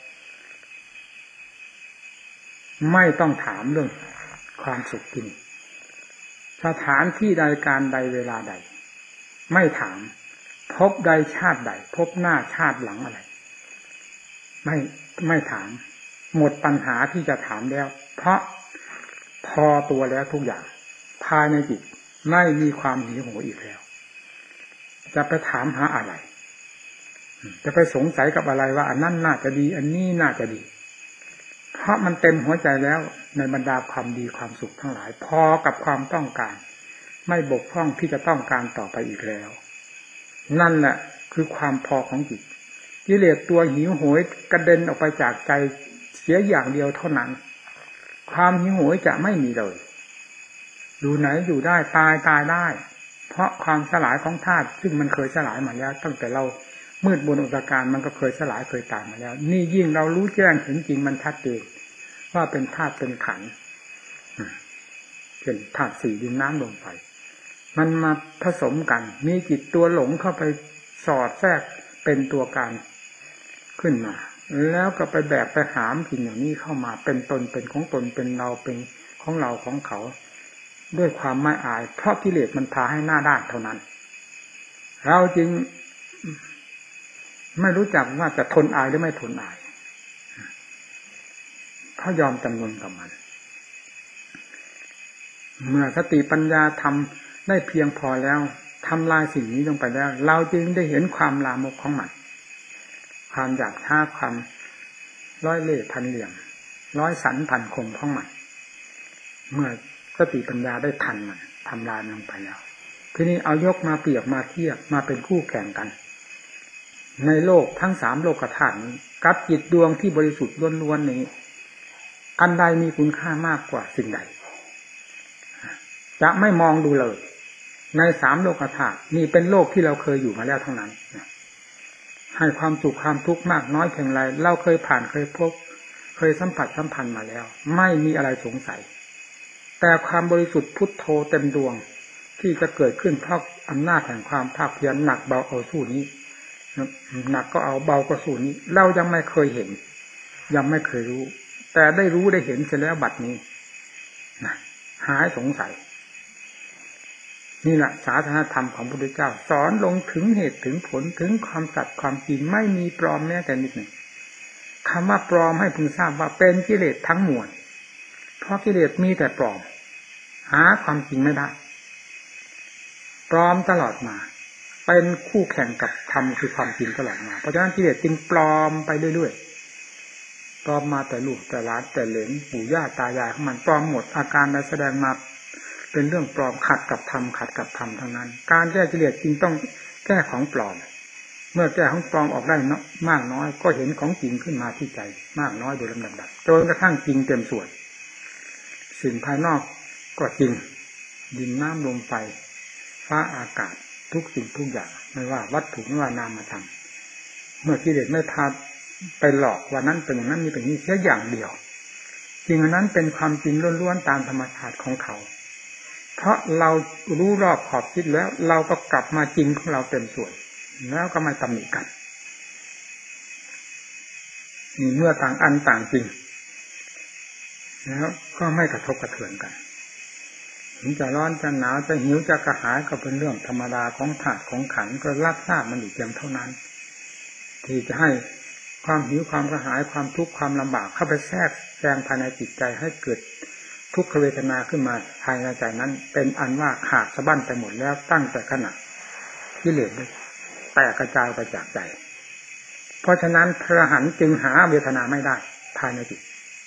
ไม่ต้องถามเรื่องความสุขที่นี่สถานที่ใดการใดเวลาใดไม่ถามพบใดชาติใดพบหน้าชาติหลังอะไรไม่ไม่ถามหมดปัญหาที่จะถามแล้วเพราะพอตัวแล้วทุกอย่างภายในจิตไม่มีความหิวโหยอีกแล้วจะไปถามหาอะไรจะไปสงสัยกับอะไรว่าอันนั้นน่าจะดีอันนี้น่าจะดีเพราะมันเต็มหัวใจแล้วในบรรดาความดีความสุขทั้งหลายพอกับความต้องการไม่บกพร่องที่จะต้องการต่อไปอีกแล้วนั่นแหละคือความพอของจิตกิเลสตัวหิวโหยกระเด็นออกไปจากใจเสียอย่างเดียวเท่านั้นความหิวโหยจะไม่มีเลยอยู่ไหนอยู่ได้ตายตายได้เพราะความสลายของธาตุซึ่งมันเคยสลายมาแล้วตั้งแต่เรามืดบนอุตการมันก็เคยสลายเคยตายมาแล้วนี่ยิ่งเรารู้แจ้งเห็นจริงมันชัดเจนว่าเป็นธาตุเป็นขันธ์เช่นธาตุสี่ดินน้ำลมไฟมันมาผสมกันมีจิตตัวหลงเข้าไปสอดแทรกเป็นตัวการขึ้นมาแล้วก็ไปแบกไปหามสิ่งอย่างนี้เข้ามาเป็นตนเป็นของตนเป็นเราเป็นของเราของเขาด้วยความไม่อายเพราะกิเลสมันพาให้หน้าด้านเท่านั้นเราจึงไม่รู้จักว่าจะทนอายหรือไม่ทนอายเพราะยอมจำนนกับมันเมื่อสติปัญญาทำได้เพียงพอแล้วทำลายสิ่งนี้ลงไปแล้วเราจึงได้เห็นความลามกของมันความอยากฆ่าความร้อยเล่ห์พันเหลี่ยมร้อยสันพันคมของมันเมื่อสติปัญญาได้ทันมันทำลายมันลงไปแล้วทีนี้เอายกมาเปรียบมาเทียบมาเป็นคู่แข่งกันในโลกทั้งสามโลกธาตุนี้กับจิตดวงที่บริสุทธิ์ล้วนๆนี้อันใดมีคุณค่ามากกว่าสิ่งใดจะไม่มองดูเลยในสามโลกธาตุนี่เป็นโลกที่เราเคยอยู่มาแล้วทั้งนั้นให้ความสุขความทุกข์มากน้อยเพียงไรเราเคยผ่านเคยพบเคยสัมผัสสัมพันธ์มาแล้วไม่มีอะไรสงสัยแต่ความบริสุทธิ์พุทโธเต็มดวงที่จะเกิดขึ้นเพราะอำนาจแห่งความภาคเพียรหนักเบาเอาสู้นี้หนักก็เอาเบาก็สู้นี้เรายังไม่เคยเห็นยังไม่เคยรู้แต่ได้รู้ได้เห็นเสร็จแล้วบัดนี้นะหายสงสัยนี่แหละศาสนธรรมของพระพุทธเจ้าสอนลงถึงเหตุถึงผลถึงความสัตย์ความจริงไม่มีปลอมแม้แต่นิดหนึ่งคำว่าปลอมให้พึงทราบว่าเป็นกิเลสทั้งมวลเพราะกิเลสมีแต่ปลอมหาความจริงไม่ได้ปลอมตลอดมาเป็นคู่แข่งกับธรรมคือความจริงตลอดมาเพราะฉะนั้นกิเลสจึงปลอมไปเรื่อยๆปลอมมาแต่ลูกแต่หลานแต่เหลนปู่ย่าตายายของมันปลอมหมดอาการใดแสดงมาเป็นเรื่องปลอมขัดกับธรรมขัดกับธรรมทั้งนั้นการแก้กิเลสจึงต้องแก้ของปลอมเมื่อแก้ของปลอมออกได้มากน้อยก็เห็นของจริงขึ้นมาที่ใจมากน้อยโดยลำดับจนกระทั่งจริงเต็มส่วนสิ่งภายนอกก็จริงดินน้ำลมไฟฟ้าอากาศทุกสิ่งทุกอย่างไม่ว่าวัตถุไม่ว่านามธรรมเมื่อกิเลสไม่พาไปหลอกว่านั้นเป็นอย่างนั้นมีเป็นนี้แค่อย่างเดียวจริงอันนั้นเป็นความจริงล้วนๆตามธรรมชาติของเขาเพราะเรารู้รอบขอบคิดแล้วเราก็กลับมาจริงของเราเต็มส่วนแล้วก็ไม่ตำหนิกันนี่เมื่อต่างอันต่างจริงแล้วก็ไม่กระทบกระเทือนกันถึงจะร้อนจะหนาวจะหิวจะกระหายก็เป็นเรื่องธรรมดาของธาตุของขันธ์ก็รับทราบมันอยู่เพียงเท่านั้นที่จะให้ความหิวความกระหายความทุกข์ความลำบากเข้าไปแทรกแซงภายในจิตใจให้เกิดทุกขเวทนาขึ้นมาภายในใจนั้นเป็นอันว่าขาดสะบั้นไปหมดแล้วตั้งแต่ขณะกิเลสแตกกระจายไปจากใจเพราะฉะนั้นพระอรหันต์จึงหาเวทนาไม่ได้ภายในจิต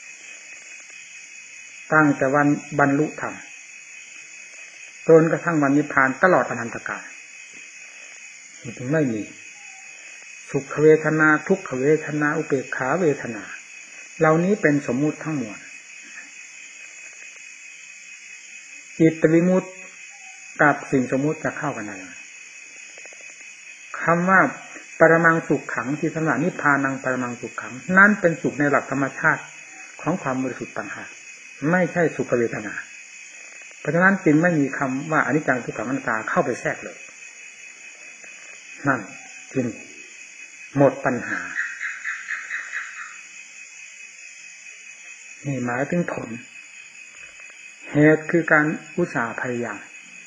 ตั้งแต่วันบรรลุธรรมจนกระทั่งวันนิพพานตลอดอนันตกาลถึงไม่มีสุขเวทนาทุกขเวทนาอุเบกขาเวทนาเหล่านี้เป็นสมมุติทั้งมวลจิตวิมุตติกับสิ่งสมมุติจะเข้ากันได้คำว่าปรมังสุขขังที่สำหรับนิพพานังปรมังสุขขังนั่นเป็นสุขในหลักธรรมชาติของความบริสุทธิ์ต่างหากไม่ใช่สุขเวทนาเพราะฉะนั้นจึงไม่มีคำว่าอนิจจังทุกขังอนัตตาเข้าไปแทรกเลยนั่นจึงหมดปัญหานี่หมายถึงผลเหตุคือการอุตสาห์พยายาม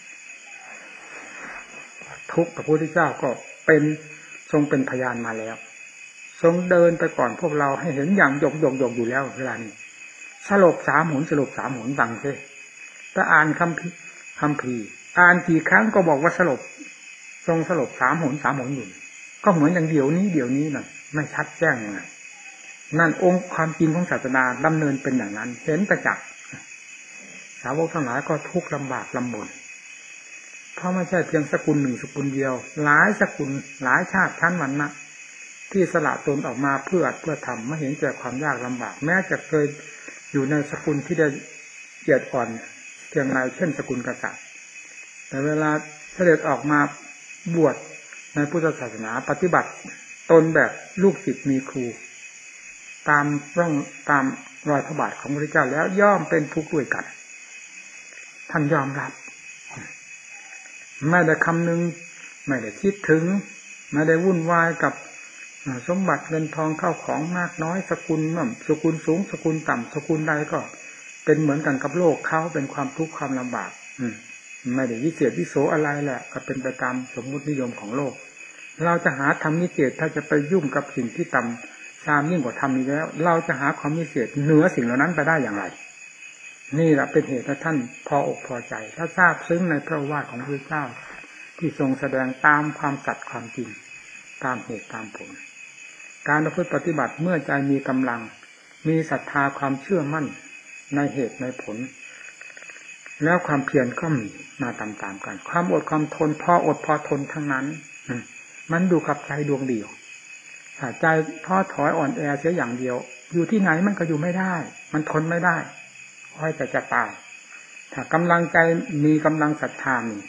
ทุกพระพุทธเจ้าก็เป็นทรงเป็นพยานมาแล้วทรงเดินไปก่อนพวกเราให้เห็นอย่างหยกหยกหยกอยู่แล้วเวลานี้สลบสามหนสลบสามหนดังเท่ถ้าอ่านคำพิคำพีอ่านกี่ครั้งก็บอกว่าสลบทรงสลบสามหนสามหนอยู่ก็เหมือนอย่างเดี๋ยวนี้เดี๋ยวนี้นั่นไม่ชัดแจ้งยังไงนั่นองค์ความจริงของศาสนาดำเนินเป็นอย่างนั้นเห็นประจักษ์สาวกทั้งหลายก็ทุกข์ลำบากลำบนเพราะไม่ใช่เพียงสกุลหนึ่งสกุลเดียวหลายสกุลหลายชาติชั้นวรรณะที่สละตนออกมาเพื่อเพื่อทำไม่เห็นแก่ความยากลำบากแม้จะเคยอยู่ในสกุลที่ได้เกียรติอ่อนเพียงไรเช่นสกุลกษัตริย์แต่เวลาเสด็จออกมาบวชในพุทธศาสนาปฏิบัติตนแบบลูกศิษย์มีครูตามร่องตามรอยพระบาทของพระพุทธเจ้าแล้วย่อมเป็นทุกข์ด้วยกันท่านยอมรับไม่ได้คำนึงไม่ได้คิดถึงไม่ได้วุ่นวายกับสมบัติเงินทองเข้าของมากน้อยสกุลมั่งสกุลสูงสกุลต่ำสกุลใดก็เป็นเหมือนกันกับโลกเขาเป็นความทุกข์ความลำบากไม่ได้วิเศษวิโสอะไรแหละก็เป็นไปตามสมมุตินิยมของโลกเราจะหาธรรมนิเศษถ้าจะไปยุ่งกับสิ่งที่ต่ำชามยิ่งกว่าธรรมนี้แล้วเราจะหาความนิเศษเหนือสิ่งเหล่านั้นไปได้อย่างไรนี่แหละเป็นเหตุให้ท่านพออกพอใจถ้าทราบซึ้งในพระวาทของพระเจ้าที่ทรงแสดงตามความสัตย์ความจริงตามเหตุตามผลการประพฤติปฏิบัติเมื่อใจมีกำลังมีศรัทธาความเชื่อมั่นในเหตุในผลแล้วความเพียรก็มีมาตามๆกันความอดความทนพออดพอทนทั้งนั้นมันดูกับใจดวงเดียวถ้าใจท้อถอยอ่อนแอเสียอย่างเดียวอยู่ที่ไหนมันก็อยู่ไม่ได้มันทนไม่ได้ค่อยแต่จะตายถ้ากำลังใจมีกำลังศรัทธามี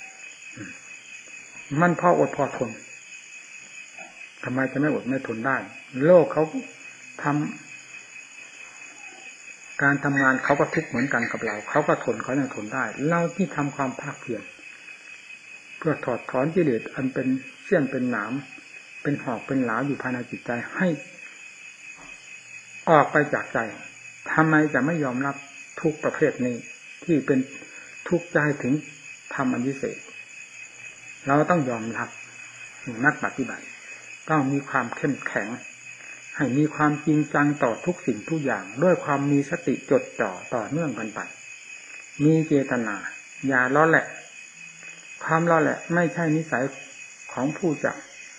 มันพออดพอทนทำไมจะไม่อดไม่ทนได้โลกเขาทำการทำงานเขาก็ทุกข์เหมือนกันกับเราเขาก็ทนเขายังทนได้เราที่ทำความภาคเพียรเพื่อถอดถอนกิเลสอันเป็นเสี้ยนเป็นหนามเป็นหอกเป็นหลาอยู่ภายในจิตใจให้ออกไปจากใจทำไมจะไม่ยอมรับทุกประเภทนี้ที่เป็นทุกข์ใจถึงทำอันวิเศษเราต้องยอมรับนักปฏิบัติต้องมีความเข้มแข็งให้มีความจริงจังต่อทุกสิ่งทุกอย่างด้วยความมีสติจดจ่อต่อเนื่องกันไปมีเจตนาอย่าล้อแหละความล้อแหละไม่ใช่นิสัยของผู้จะ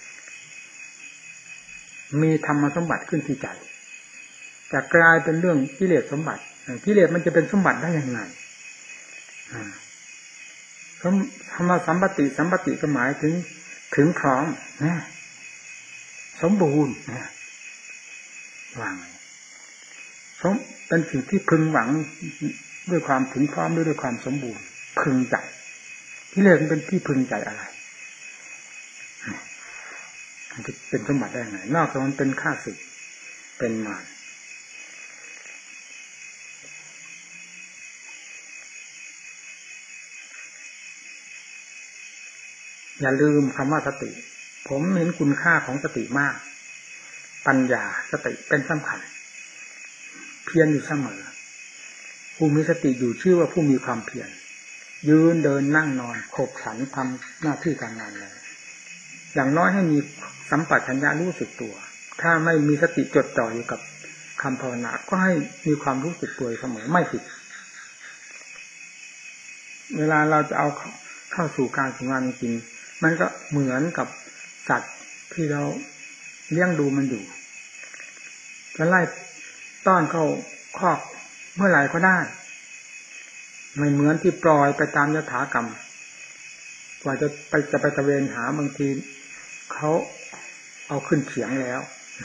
มีธรรมสมบัติขึ้นที่ใจจะกลายเป็นเรื่องกิเลสสมบัติกิเลสมันจะเป็นสมบัติได้อย่างไรธรรมสัมปติสัมปติก็หมายถึงถึงพร้อมสมบูรณ์วางสมเป็นสิ่งที่พึงหวังด้วยความถึงพร้อมด้วยด้วยความสมบูรณ์พึงใจกิเลสมันเป็นที่พึงใจอะไรมันจะเป็นสมบัติได้ไงนอกจากมันเป็นข้าศึกเป็นมารอย่าลืมคำว่าสติผมเห็นคุณค่าของสติมากปัญญาสติเป็นสำคัญเพียรอยู่เสมอผู้มีสติอยู่ชื่อว่าผู้มีความเพียรยืนเดินนั่งนอนขบขันทำหน้าที่การงานเลยอย่างน้อยให้มีสัมปชัญญะรู้สึกตัวถ้าไม่มีสติจดจ่ออยู่กับคำภาวนาก็ให้มีความรู้สึกตัวเสมอไม่ผิดเวลาเราจะเอาเข้าสู่การทำงานจริงมันก็เหมือนกับสัตว์ที่เราเลี้ยงดูมันอยู่จะไล่ต้อนเข้าคอกเมื่อไหร่ก็ได้ไม่เหมือนที่ปล่อยไปตามยถากรรมกว่าจะไปจะไปตะเวนหาบางทีเขาอเอาขึ้นเขียงแล้ว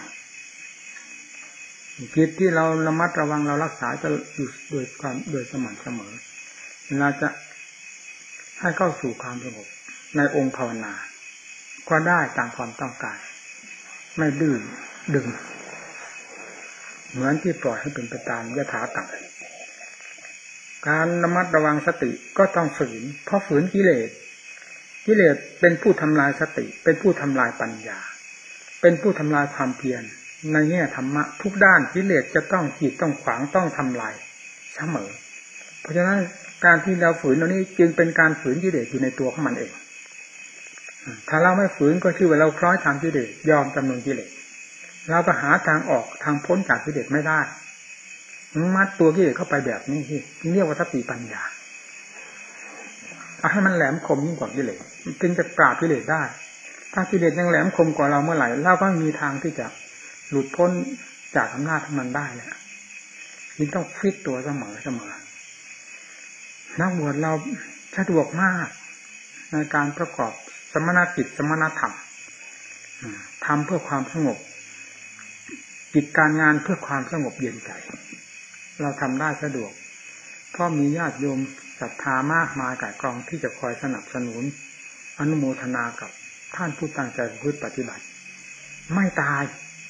จิตที่เราระมัดระวังเรารักษาจะอยู่โดยความโดยสม่ำเสมอเราจะให้เข้าสู่ความสงบในองค์ภาวนาก็ได้ตามความต้องการไม่ดื้อดึงเหมือนที่ปล่อยให้เป็นไปตามยถากรรมการระมัดระวังสติก็ต้องฝืนเพราะฝืนกิเลสกิเลสเป็นผู้ทำลายสติเป็นผู้ทำลายปัญญาเป็นผู้ทำลายความเพียรในแง่ธรรมะทุกด้านกิเลสจะต้องขีดต้องขวางต้องทำลายเสมอเพราะฉะนั้นการที่เราฝืนตรงนี้จึงเป็นการฝืนกิเลสอยู่ในตัวของมันเองถ้าเราไม่ฝืนก็ชื่อว่าเราคล้อยตามกิเลสยอมจำนนกิเลสเราไปหาทางออกทางพ้นจากกิเลสไม่ได้มัดตัวกิเลสเข้าไปแบบนี้ที่เรียกว่าสติปัญญาเอาให้มันแหลมคมยิ่งกว่ากิเลสจึงจะปราบกิเลสได้ถ้ากิเลสยังแหลมคมกว่าเราเมื่อไหร่เราก็ไม่มีทางที่จะหลุดพ้นจากอำนาจของมันได้เลยยิ่งต้องฟิตตัวเสมอเสมอนักบวชเราสะดวกมากในการประกอบสมณกิจสมณธรรมทำเพื่อความสงบกิจการงานเพื่อความสงบเย็นใจเราทำได้สะดวกเพราะมีญาติโยมศรัทธามากมายก่ายกองที่จะคอยสนับสนุนอนุโมทนากับท่านผู้ตั้งใจประพฤติปฏิบัติไม่ตาย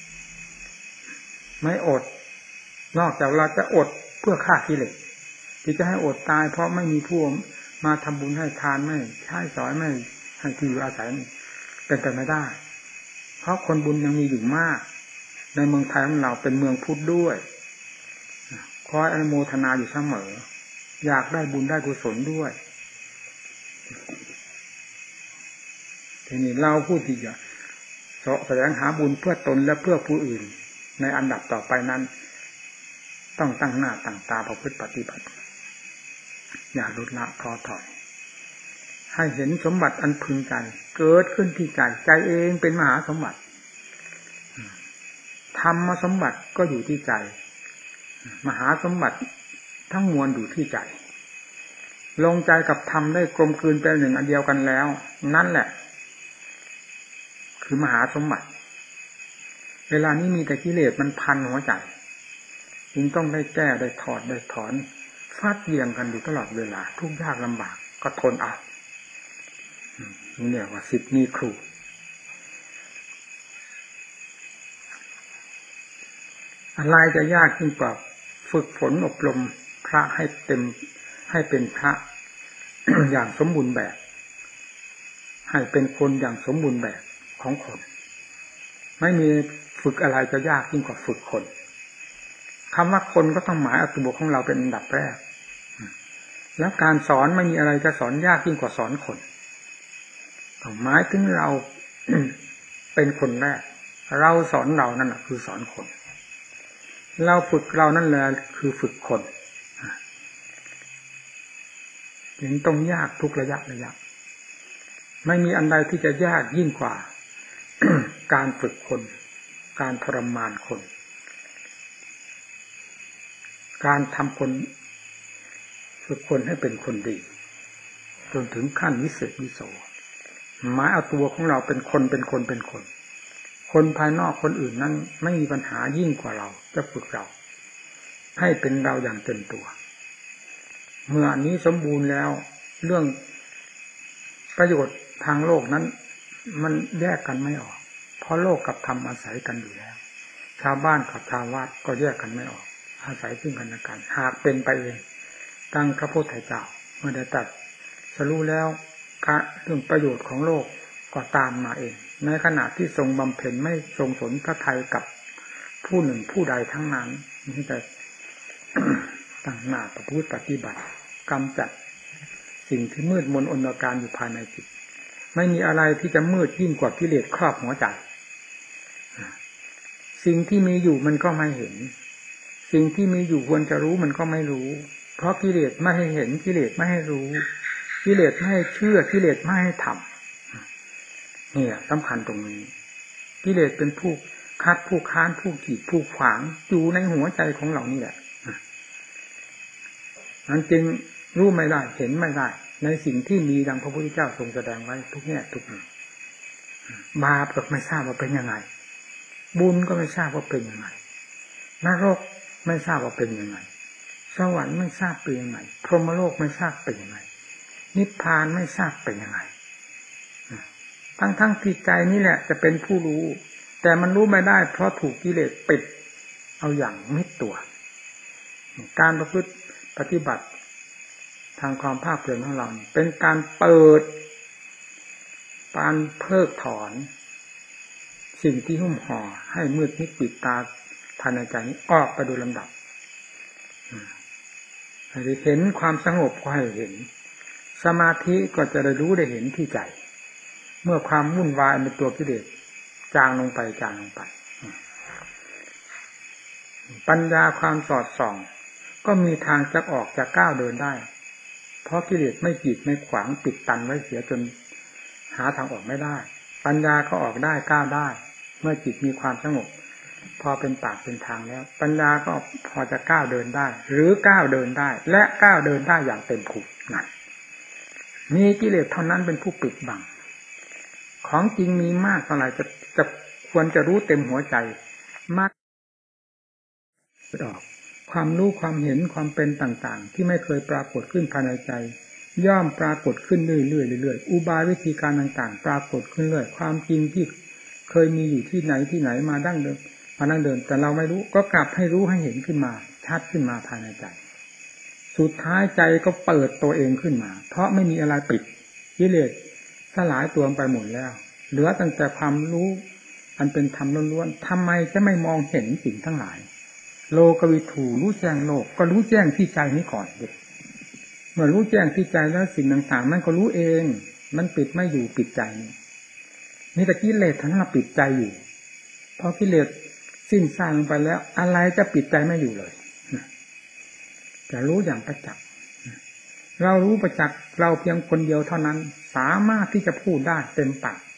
ไม่อดนอกจากเราจะอดเพื่อฆ่ากิเลสที่จะให้อดตายเพราะไม่มีผู้มาทำบุญให้ทานไม่ใช้สอยไม่ให้ที่อยู่อาศัยเป็นไปไม่ได้เพราะคนบุญยังมีอยู่มากในเมืองไทยของเราเป็นเมืองพุทธด้วยคอยอนุโมทนาอยู่เสมออยากได้บุญได้กุศลด้วยทีนี้เราผู้ที่จะแสวงหาบุญเพื่อตนและเพื่อผู้อื่นในอันดับต่อไปนั้นต้องตั้งหน้าตั้งตาประพฤติปฏิบัติอย่าลดละท้อถอยให้เห็นสมบัติอันพึงใจเกิดขึ้นที่ใจใจเองเป็นมหาสมบัติธรรมสมบัติก็อยู่ที่ใจมหาสมบัติทั้งมวลอยู่ที่ใจลงใจกับธรรมได้กลมกลืนเป็นหนึ่งอันเดียวกันแล้วนั่นแหละคือมหาสมบัติเวลานี้มีแต่กิเลสมันพันหัวใจจึงต้องได้แก้ได้ถอดได้ถอนฟาดเยียงกันอยู่ตลอดเวลาทุกข์ยากลำบากก็ทนเอานี่เรียกว่าศิษย์มีครูอะไรจะยากยิ่งกว่าฝึกฝนอบรมพระให้เต็มให้เป็นพระ อย่างสมบูรณ์แบบให้เป็นคนอย่างสมบูรณ์แบบของคนไม่มีฝึกอะไรจะยากยิ่งกว่าฝึกคนคำว่าคนก็ต้องหมายเอาตัวของเราเป็นอันดับแรกแล้วการสอนไม่มีอะไรจะสอนยากยิ่งกว่าสอนคนต้องหมายถึงเรา เป็นคนแรกเราสอนเรานั่นแหละคือสอนคนเราฝึกเรานั่นแหละคือฝึกคนจึงต้องยากทุกระยะระยะไม่มีอันใดที่จะยากยิ่งกว่า การฝึกคนการทรมานคนการทำคนฝึกคนให้เป็นคนดีจนถึงขั้นวิเศษวิโสหมายเอาตัวของเราเป็นคนเป็นคนเป็นคนคนภายนอกคนอื่นนั้นไม่มีปัญหายิ่งกว่าเราจะฝึกเราให้เป็นเราอย่างเต็มตัวเมื่ออันนี้สมบูรณ์แล้วเรื่องประโยชน์ทางโลกนั้นมันแยกกันไม่ออกเพราะโลกกับธรรมอาศัยกันอยู่แล้วชาวบ้านกับชาววัดก็แยกกันไม่ออกอาศัยซึ่งกันและกันหากเป็นไปเองตั้งพระพุทธเจ้าเมื่อได้ตัดสรู้แล้วเรื่องประโยชน์ของโลกก็ตามมาเองในขณะที่ทรงบำเพ็ญไม่ทรงสนพระทัยกับผู้หนึ่งผู้ใดทั้งนั้นนี่แต่ ตั้งหน้าประพฤติปฏิบัติกำจัดสิ่งที่มืดมนอนตการอยู่ภายในจิตไม่มีอะไรที่จะมืดยิ่งกว่ากิเลสครอบหัวใจสิ่งที่มีอยู่มันก็ไม่เห็นสิ่งที่มีอยู่ควรจะรู้มันก็ไม่รู้เพราะกิเลสไม่ให้เห็นกิเลสไม่ให้รู้กิเลสไม่ให้เชื่อกิเลสไม่ให้ทำนี่สำคัญตรงนี้กิเลสเป็นผู้คัดผู้ค้านผู้กีดผู้ขวางอยู่ในหัวใจของเรานี่แหละนั้นจึงรู้ไม่ได้เห็นไม่ได้ในสิ่งที่มีดังพระพุทธเจ้าทรงแสดงไว้ทุกแง่ทุกมุมบาปก็ไม่ทราบว่าเป็นยังไงบุญก็ไม่ทราบว่าเป็นยังไงนรกไม่ทราบว่าเป็นยังไงสวรรค์ไม่ทราบเป็นยังไงพรหมโลกไม่ทราบเป็นยังไงนิพพานไม่ทราบเป็นยังไงทั้งทั้งที่ใจนี่แหละจะเป็นผู้รู้แต่มันรู้ไม่ได้เพราะถูกกิเลสปิดเอาอย่างมิดตัวการประพฤติปฏิบัติทางความภาคเพียรของเราเป็นการเปิดการเพิกถอนสิ่งที่หุ้มห่อให้มืดมิดปิดตาภายในใจนี้ออกไปโดยลำดับให้เห็นความสงบก็ให้เห็นสมาธิก็จะได้รู้ได้เห็นที่ใจเมื่อความวุ่นวายเป็นตัวกิเลสจางลงไปจางลงไปปัญญาความสอดส่องก็มีทางจะออกจะก้าวเดินได้เพราะกิเลสไม่กีดไม่ขวางปิดตันไว้เสียจนหาทางออกไม่ได้ปัญญาก็ออกได้ก้าวได้เมื่อจิตมีความสงบพอเป็นปากเป็นทางแล้วปัญญาก็พอจะก้าวเดินได้หรือก้าวเดินได้และก้าวเดินได้อย่างเต็มภูมินั่นมีกิเลสเท่านั้นเป็นผู้ปิดบังของจริงมีมากเท่าไหร่จะจะควรจะรู้เต็มหัวใจมากออกความรู้ความเห็นความเป็นต่างๆที่ไม่เคยปรากฏขึ้นภายในใจย่อมปรากฏขึ้นเรื่อยๆเรื่อยๆอุบายวิธีการต่างๆปรากฏขึ้นเรื่อยความจริงที่เคยมีอยู่ที่ไหนที่ไหนมาดั้งเดิมมาดั้งเดิมแต่เราไม่รู้ก็กลับให้รู้ให้เห็นขึ้นมาชัดขึ้นมาภายในใจสุดท้ายใจก็เปิดตัวเองขึ้นมาเพราะไม่มีอะไรปิดกิเลสสลายตัวไปหมดแล้วเหลือตั้งแต่ความรู้อันเป็นธรรมล้วนๆทำไมจะไม่มองเห็นสิ่งทั้งหลายโลกวิถูรู้แจ้งโลกก็รู้แจ้งที่ใจนี้ก่อนดิเมื่อรู้แจ้งที่ใจแล้วสิ่งต่างๆมันก็รู้เองมันปิดไม่อยู่ปิดใจนี่นี่แต่กิเลสทั้งนั้นปิดใจอยู่พอกิเลสสิ้นซากลงไปแล้วอะไรจะปิดใจไม่อยู่เลยจะรู้อย่างประจักษ์เรารู้ประจักษ์เราเพียงคนเดียวเท่านั้นสามารถที่จะพูดได้เต็มปาก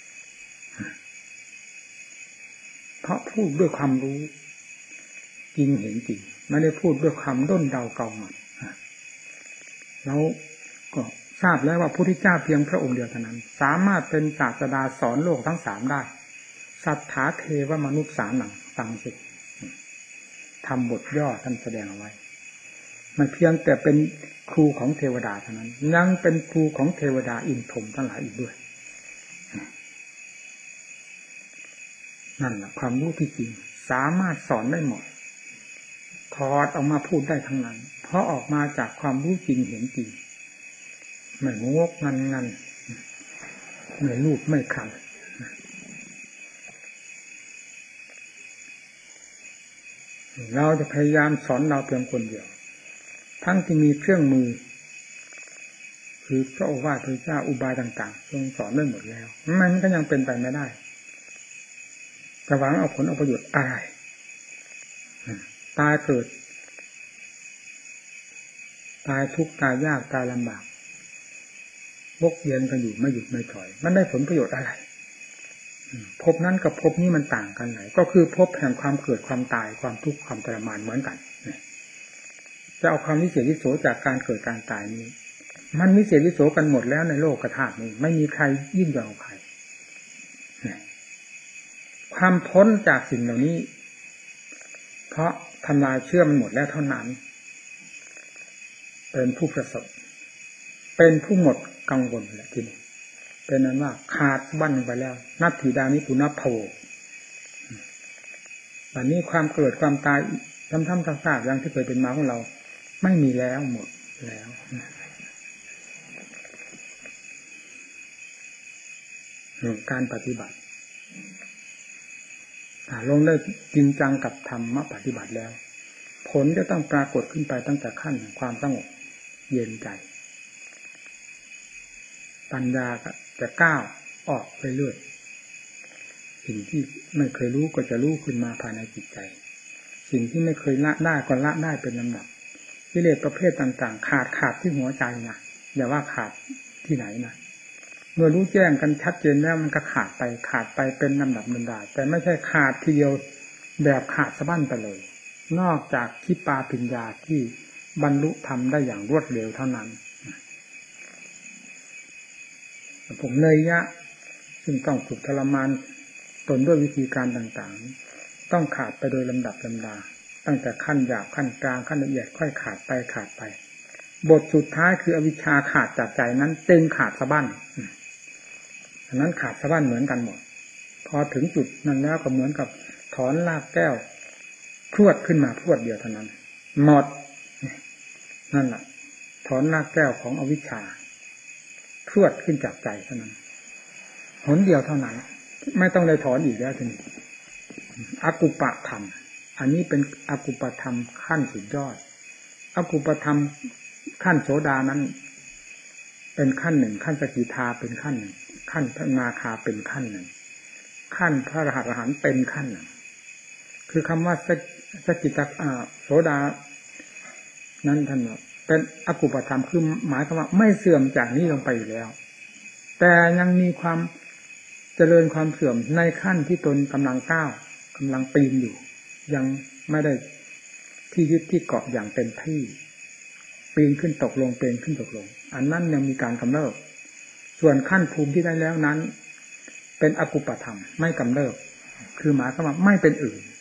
เพราะพูดด้วยความรู้จริงเห็นจริงไม่ได้พูดด้วยความด้นเดาเกาหมันเราก็ทราบแล้วว่าพระพุทธเจ้าเพียงพระองค์เดียวเท่านั้นสามารถเป็นศาสดาสอนโลกทั้งสามได้สัทธาเทวมนุษย์สานังตังสิทำบทย่อท่านแสดงเอาไว้มันเพียงแต่เป็นครูของเทวดาเท่านั้นยังเป็นครูของเทวดาอินทร์ทั้งหลายอีกด้วยนั่นแหละความรู้ที่จริงสามารถสอนได้หมดถอดออกมาพูดได้ทั้งนั้นเพราะออกมาจากความรู้จริงเห็นจริงไม่งกงันงันไม่ลูกไม่คันเราจะพยายามสอนเราเพียงคนเดียวทั้งที่มีเครื่องมือคือพระโอวาทพระเจ้าอุบายต่างๆทรงสอนได้หมดแล้วมันก็ยังเป็นไปไม่ได้จะหวังเอาผลเอาประโยชน์อะไรตายเกิดตายทุกข์ตายยากตายลำบากวกเวียนกันอยู่ไม่หยุดไม่ถอยมันได้ผลประโยชน์อะไรภพนั้นกับภพนี้มันต่างกันไหนก็คือภพแห่งความเกิดความตายความทุกข์ความทรมานเหมือนกันจะเอาความวิเศษวิโสจากการเกิดการตายนี้มันวิเศษวิโสกันหมดแล้วในโลกธาตุนี้ไม่มีใครยิ่งกว่าใครความพ้นจากสิ่งเหล่านี้เพราะทำลายเชื่อมันหมดแล้วเท่านั้นเป็นผู้ประสบเป็นผู้หมดกังวลแหละทีนี้เป็นนั้นว่าขาดบั้นไปแล้วนัตถิดานิปุณพโภบัดนี้ความเกิดความตายทำทำซากๆอย่างที่เคยเป็นมาของเราไม่มีแล้วหมดแล้วการปฏิบัติลงได้จริงจังกับธรรมปฏิบัติแล้วผลจะต้องปรากฏขึ้นไปตั้งแต่ขั้นความสงบเย็นใจปัญญาก็จะก้าวออกไปเรื่อยสิ่งที่ไม่เคยรู้ก็จะรู้ขึ้นมาภายในจิตใจสิ่งที่ไม่เคยละได้ก็ละได้เป็นลำดับกิเลสประเภทต่างๆขาดขาดที่หัวใจนะอย่าว่าขาดที่ไหนนะเมื่อรู้แจ้งกันชัดเจนแล้วมันก็ขาดไปขาดไปเป็นลำดับลำดับแต่ไม่ใช่ขาดทีเดียวแบบขาดสะบั้นไปเลยนอกจากคิปาปัญญาที่บรรลุธรรมได้อย่างรวดเร็วเท่านั้นผมเลยยะซึ่งต้องฝึกทรมานตนด้วยวิธีการต่างๆต้องขาดไปโดยลำดับลำดาตั้งแต่ขั้นหยาบขั้นกลางขั้นละเอียดค่อยขาดไปขาดไปบทสุดท้ายคืออวิชชาขาดจากใจนั้นเต็มขาดสะบั้นอันนั้นขาดสะบั้นเหมือนกันหมดพอถึงจุดนั้นแล้วก็เหมือนกับถอนรากแก้วพรวดขึ้นมาพรวดเดียวเท่านั้นหมดนั่นแหละถอนรากแก้วของอวิชชาพรวดขึ้นจากใจเท่านั้นหนเดียวเท่านั้นไม่ต้องได้ถอนอีกแล้วทีนี้อกุปะธรรมอันนี้เป็นอกุปะธรรมขั้นสุดยอดอกุปะธรรมขั้นโสดานั้นเป็นขั้นหนึ่งขั้นสกิทาเป็นขั้นหนึ่งขั้นพระนาคาเป็นขั้นหนึ่งขั้นพระอรหันต์เป็นขั้นหนึ่งคือคำว่าสกิตาโสดานั้นท่านเป็นอกุปธรรมคือหมายความว่าไม่เสื่อมจากนี้ลงไปอยู่แล้วแต่ยังมีความเจริญความเสื่อมในขั้นที่ตนกำลังก้าวกำลังปีนอยู่ยังไม่ได้ที่ยึดที่เกาะอย่างเต็มที่ปีนขึ้นตกลงปีนขึ้นตกลงอันนั้นยังมีการกำเริบส่วนขั้นภูมิที่ได้แล้วนั้นเป็นอกุปธรรมไม่กำเริบคือหมายความว่าไม่เป็นอื่น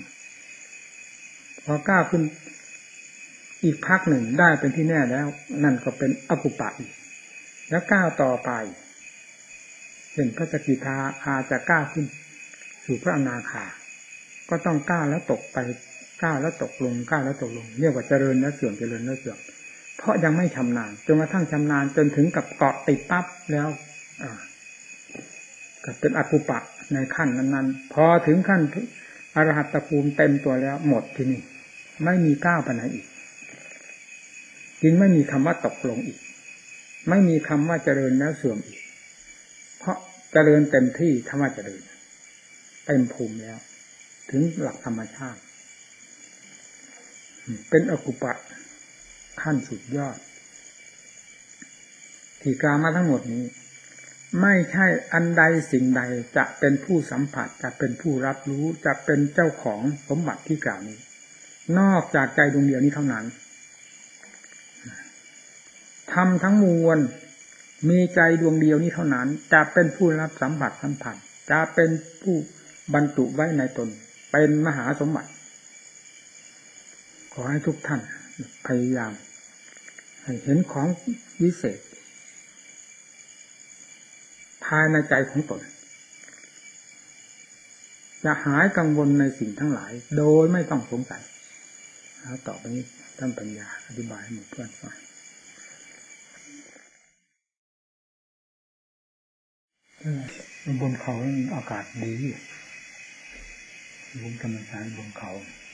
พอก้าวขึ้นอีกพักหนึ่งได้เป็นที่แน่แล้วนั่นก็เป็นอกุปะอีกแล้วก้าวต่อไปเช่นพระสกิทาคาจะก้าวขึ้นสู่พระอนาคาก็ต้องก้าวแล้วตกไปก้าวแล้วตกลงก้าวแล้วตกลงเรียกว่าเจริญแล้วเสื่อมเจริญแล้วเสื่อมเพราะยังไม่ชำนาญจนกระทั่งชำนาญจนถึงกับเกาะติดปั๊บแล้วอ่าก็เป็นอกุปะในขั้นนั้นๆพอถึงขั้นอรหัตภูมิเต็มตัวแล้วหมดที่นี่ไม่มีก้าวไปไหนอีกจึงไม่มีคำว่าตกลงอีกไม่มีคำว่าเจริญแล้วเสื่อมอีกเพราะเจริญเต็มที่คำว่าเจริญเต็มภูมิแล้วถึงหลักธรรมชาติเป็นอกุปะขั้นสุดยอดที่กล่าวมาทั้งหมดนี้ไม่ใช่อันใดสิ่งใดจะเป็นผู้สัมผัสจะเป็นผู้รับรู้จะเป็นเจ้าของสมบัติที่กล่าวนี้นอกจากใจดวงเดียวนี้เท่านั้นธรรมทั้งมวลมีใจดวงเดียวนี้เท่านั้นจะเป็นผู้รับสัมผัสสัมผัสจะเป็นผู้บรรจุไว้ในตนเป็นมหาสมบัติขอให้ทุกท่านพยายามให้เห็นของวิเศษภายในใจของตนจะหายกังวลในสิ่งทั้งหลายโดยไม่ต้องสงสัยแล้วต่อไปนี้ท่านปัญญาอธิบายให้หมู่เพื่อนฟังบนเขาอากาศดีบนธรรมชาติบนเขา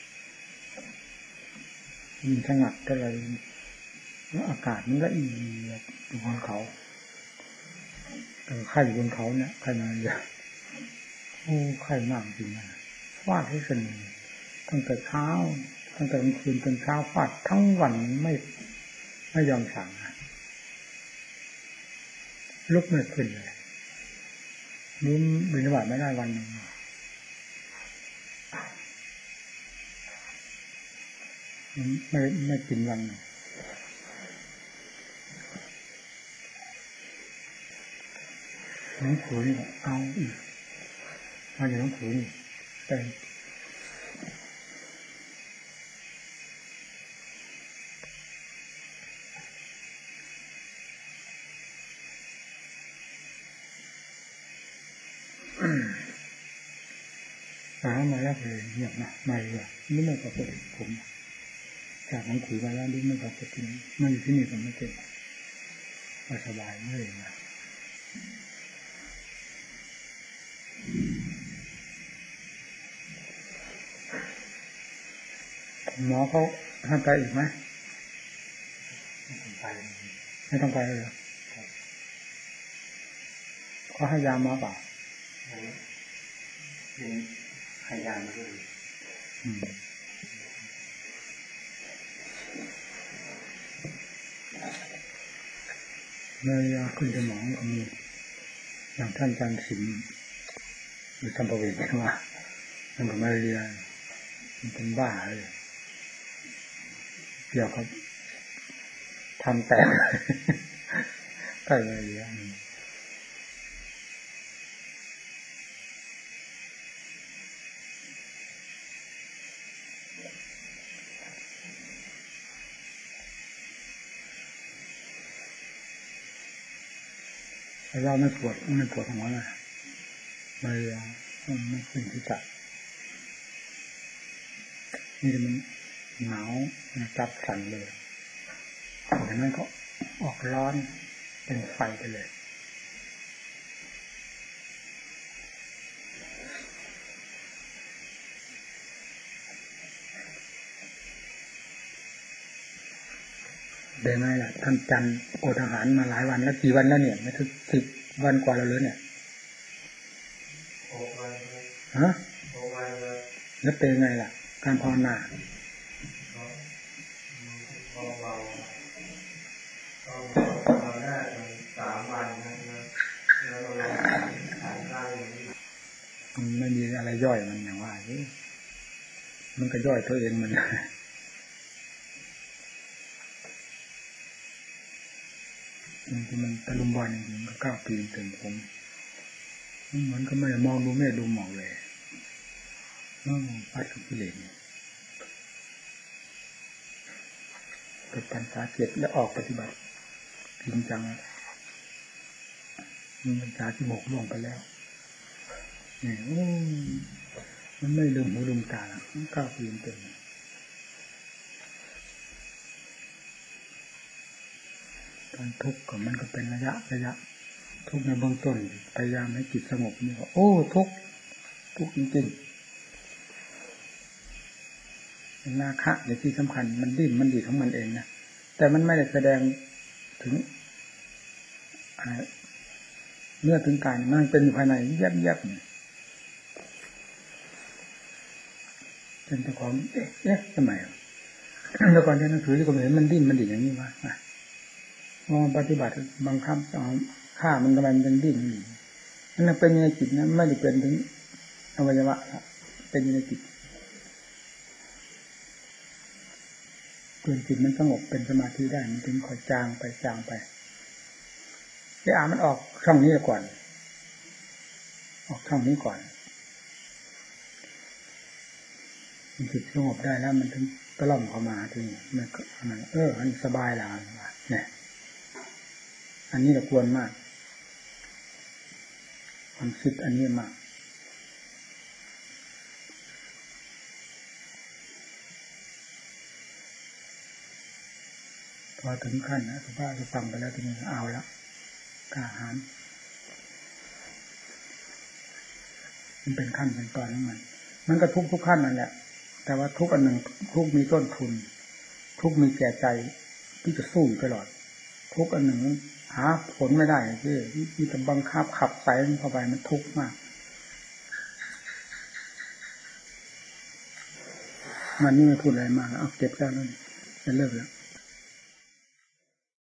มีสงัดอะไรแล้วอากาศมันละเอียดบนเขาแต่ไข่บนเขาเนี่ยไข่มันเยอะโอ้ไข่มากจริงนะฟาดให้สนิทตั้งแต่เช้าตั้งแต่กลางคืนจนเช้าฟาดทั้งวันไม่ไม่ยอมสั่งลุกไม่ขึ้นเลยนี่บิณฑบาตไม่ได้วันนึงไม่ไม่กินวันน้องขุนเอาอีกมาอย่างน้องขุนเป็นหามาแล้วเลยเงียบนะไม่เลยนี่ไม่ปรากฏผมจากน้องขุนมาแล้วนี่ไม่ปรากฏที่นี่ไม่อยู่ที่นี่ผมไม่เจ็บสบายเลยนะหมอเขาให้ไปอีกไหมไม่ต้องไปเลยเขาให้ยามาเปล่าให้ยามาด้วยเมื่อยาขึ้นสมองก็มีอย่างท่านอาจารย์สิมหรือทำประเวทว่ามันก็ไม่เรียนมันเป็นบ้าเลยเดี๋ยวเขาทำแตกใกล้เลยเรียนเราไม่ปวดไม่ปวดหัวเลยไม่ไม่ขึ้นที่จับนี่มันหนาวจับสั่นเลยจากนั้นก็ออกร้อนเป็นไฟไปเลยเดินไงล่ะท่านจันโอทหารมาหลายวันแล้วกี่วันแล้วเนี่ยไม่ถึงสิบวันกว่าแล้วเลยเนี่ยฮะแล้วเป็นไงล่ะการภาวนามันไม่มีอะไรย่อยมันอย่างว่ามันก็ย่อยตัวเองมันที่มันตะลุมบอลจริงๆก็เก้าปีถึงผมมันก็ไม่มองดูแม่ดูหมองเลยน้องพัดกับกิเลสเกิดปัญญาเจ็ดแล้วออกปฏิบัติจริงจังมีปัญญาที่หกล่วงไปแล้วเนี่ยมันไม่ลืมหูลืมตาเก้าปีเต็มการทุกข์ก็มันก็เป็นระยะระยะทุกข์ในเบื้องต้นพยายามให้จิตสงบนี่ก็โอ้ทุกข์ทุกข์จริงๆราคะในที่สำคัญมันดิ้นมันดีของมันเองนะแต่มันไม่ได้แสดงถึงเมื่อถึงการมันเป็นภายในแยบๆเป็นเจ้าของเอ๊ะเอ๊ะทำไมแล้วก่อนที่หนังสือที่ผมเห็นมันดิ้นมันดีอย่างนี้วะมองปฏิบัติบังคับเอาฆ่ามันทำไมมันยังดิ้นนั่นเป็นในจิตนะไม่ได้เป็นถึงอวัยวะเป็นในจิตจนจิตมันสงบเป็นสมาธิได้มันถึงค่อยจางไปจางไปไอ้อามันออกช่องนี้ก่อนออกช่องนี้ก่อนมันจิตสงบได้แล้วมันถึงตะล่อมเข้ามาทีนี้มันก็เออมันสบายแล้วเนี่ยอันนี้เราควรมากความคิดอันนี้มากพอถึงขั้นนะพระจะฟังไปแล้วทีนี้เอาแล้วกล้าหาญมันเป็นขั้นเป็นตอนของมันมันก็ทุกทุกขั้นนั่นแหละแต่ว่าทุกอันหนึ่งทุกมีต้นทุนทุกมีแก่ใจที่จะสู้ตลอดทุกอันหนึ่งหาผลไม่ได้ที่ที่จะบังคับขับใส่เข้าไปมันทุกข์มากมันนี่ไม่พูดอะไรมากเอาเก็บแล้วนั่นจะเลิกแล้ว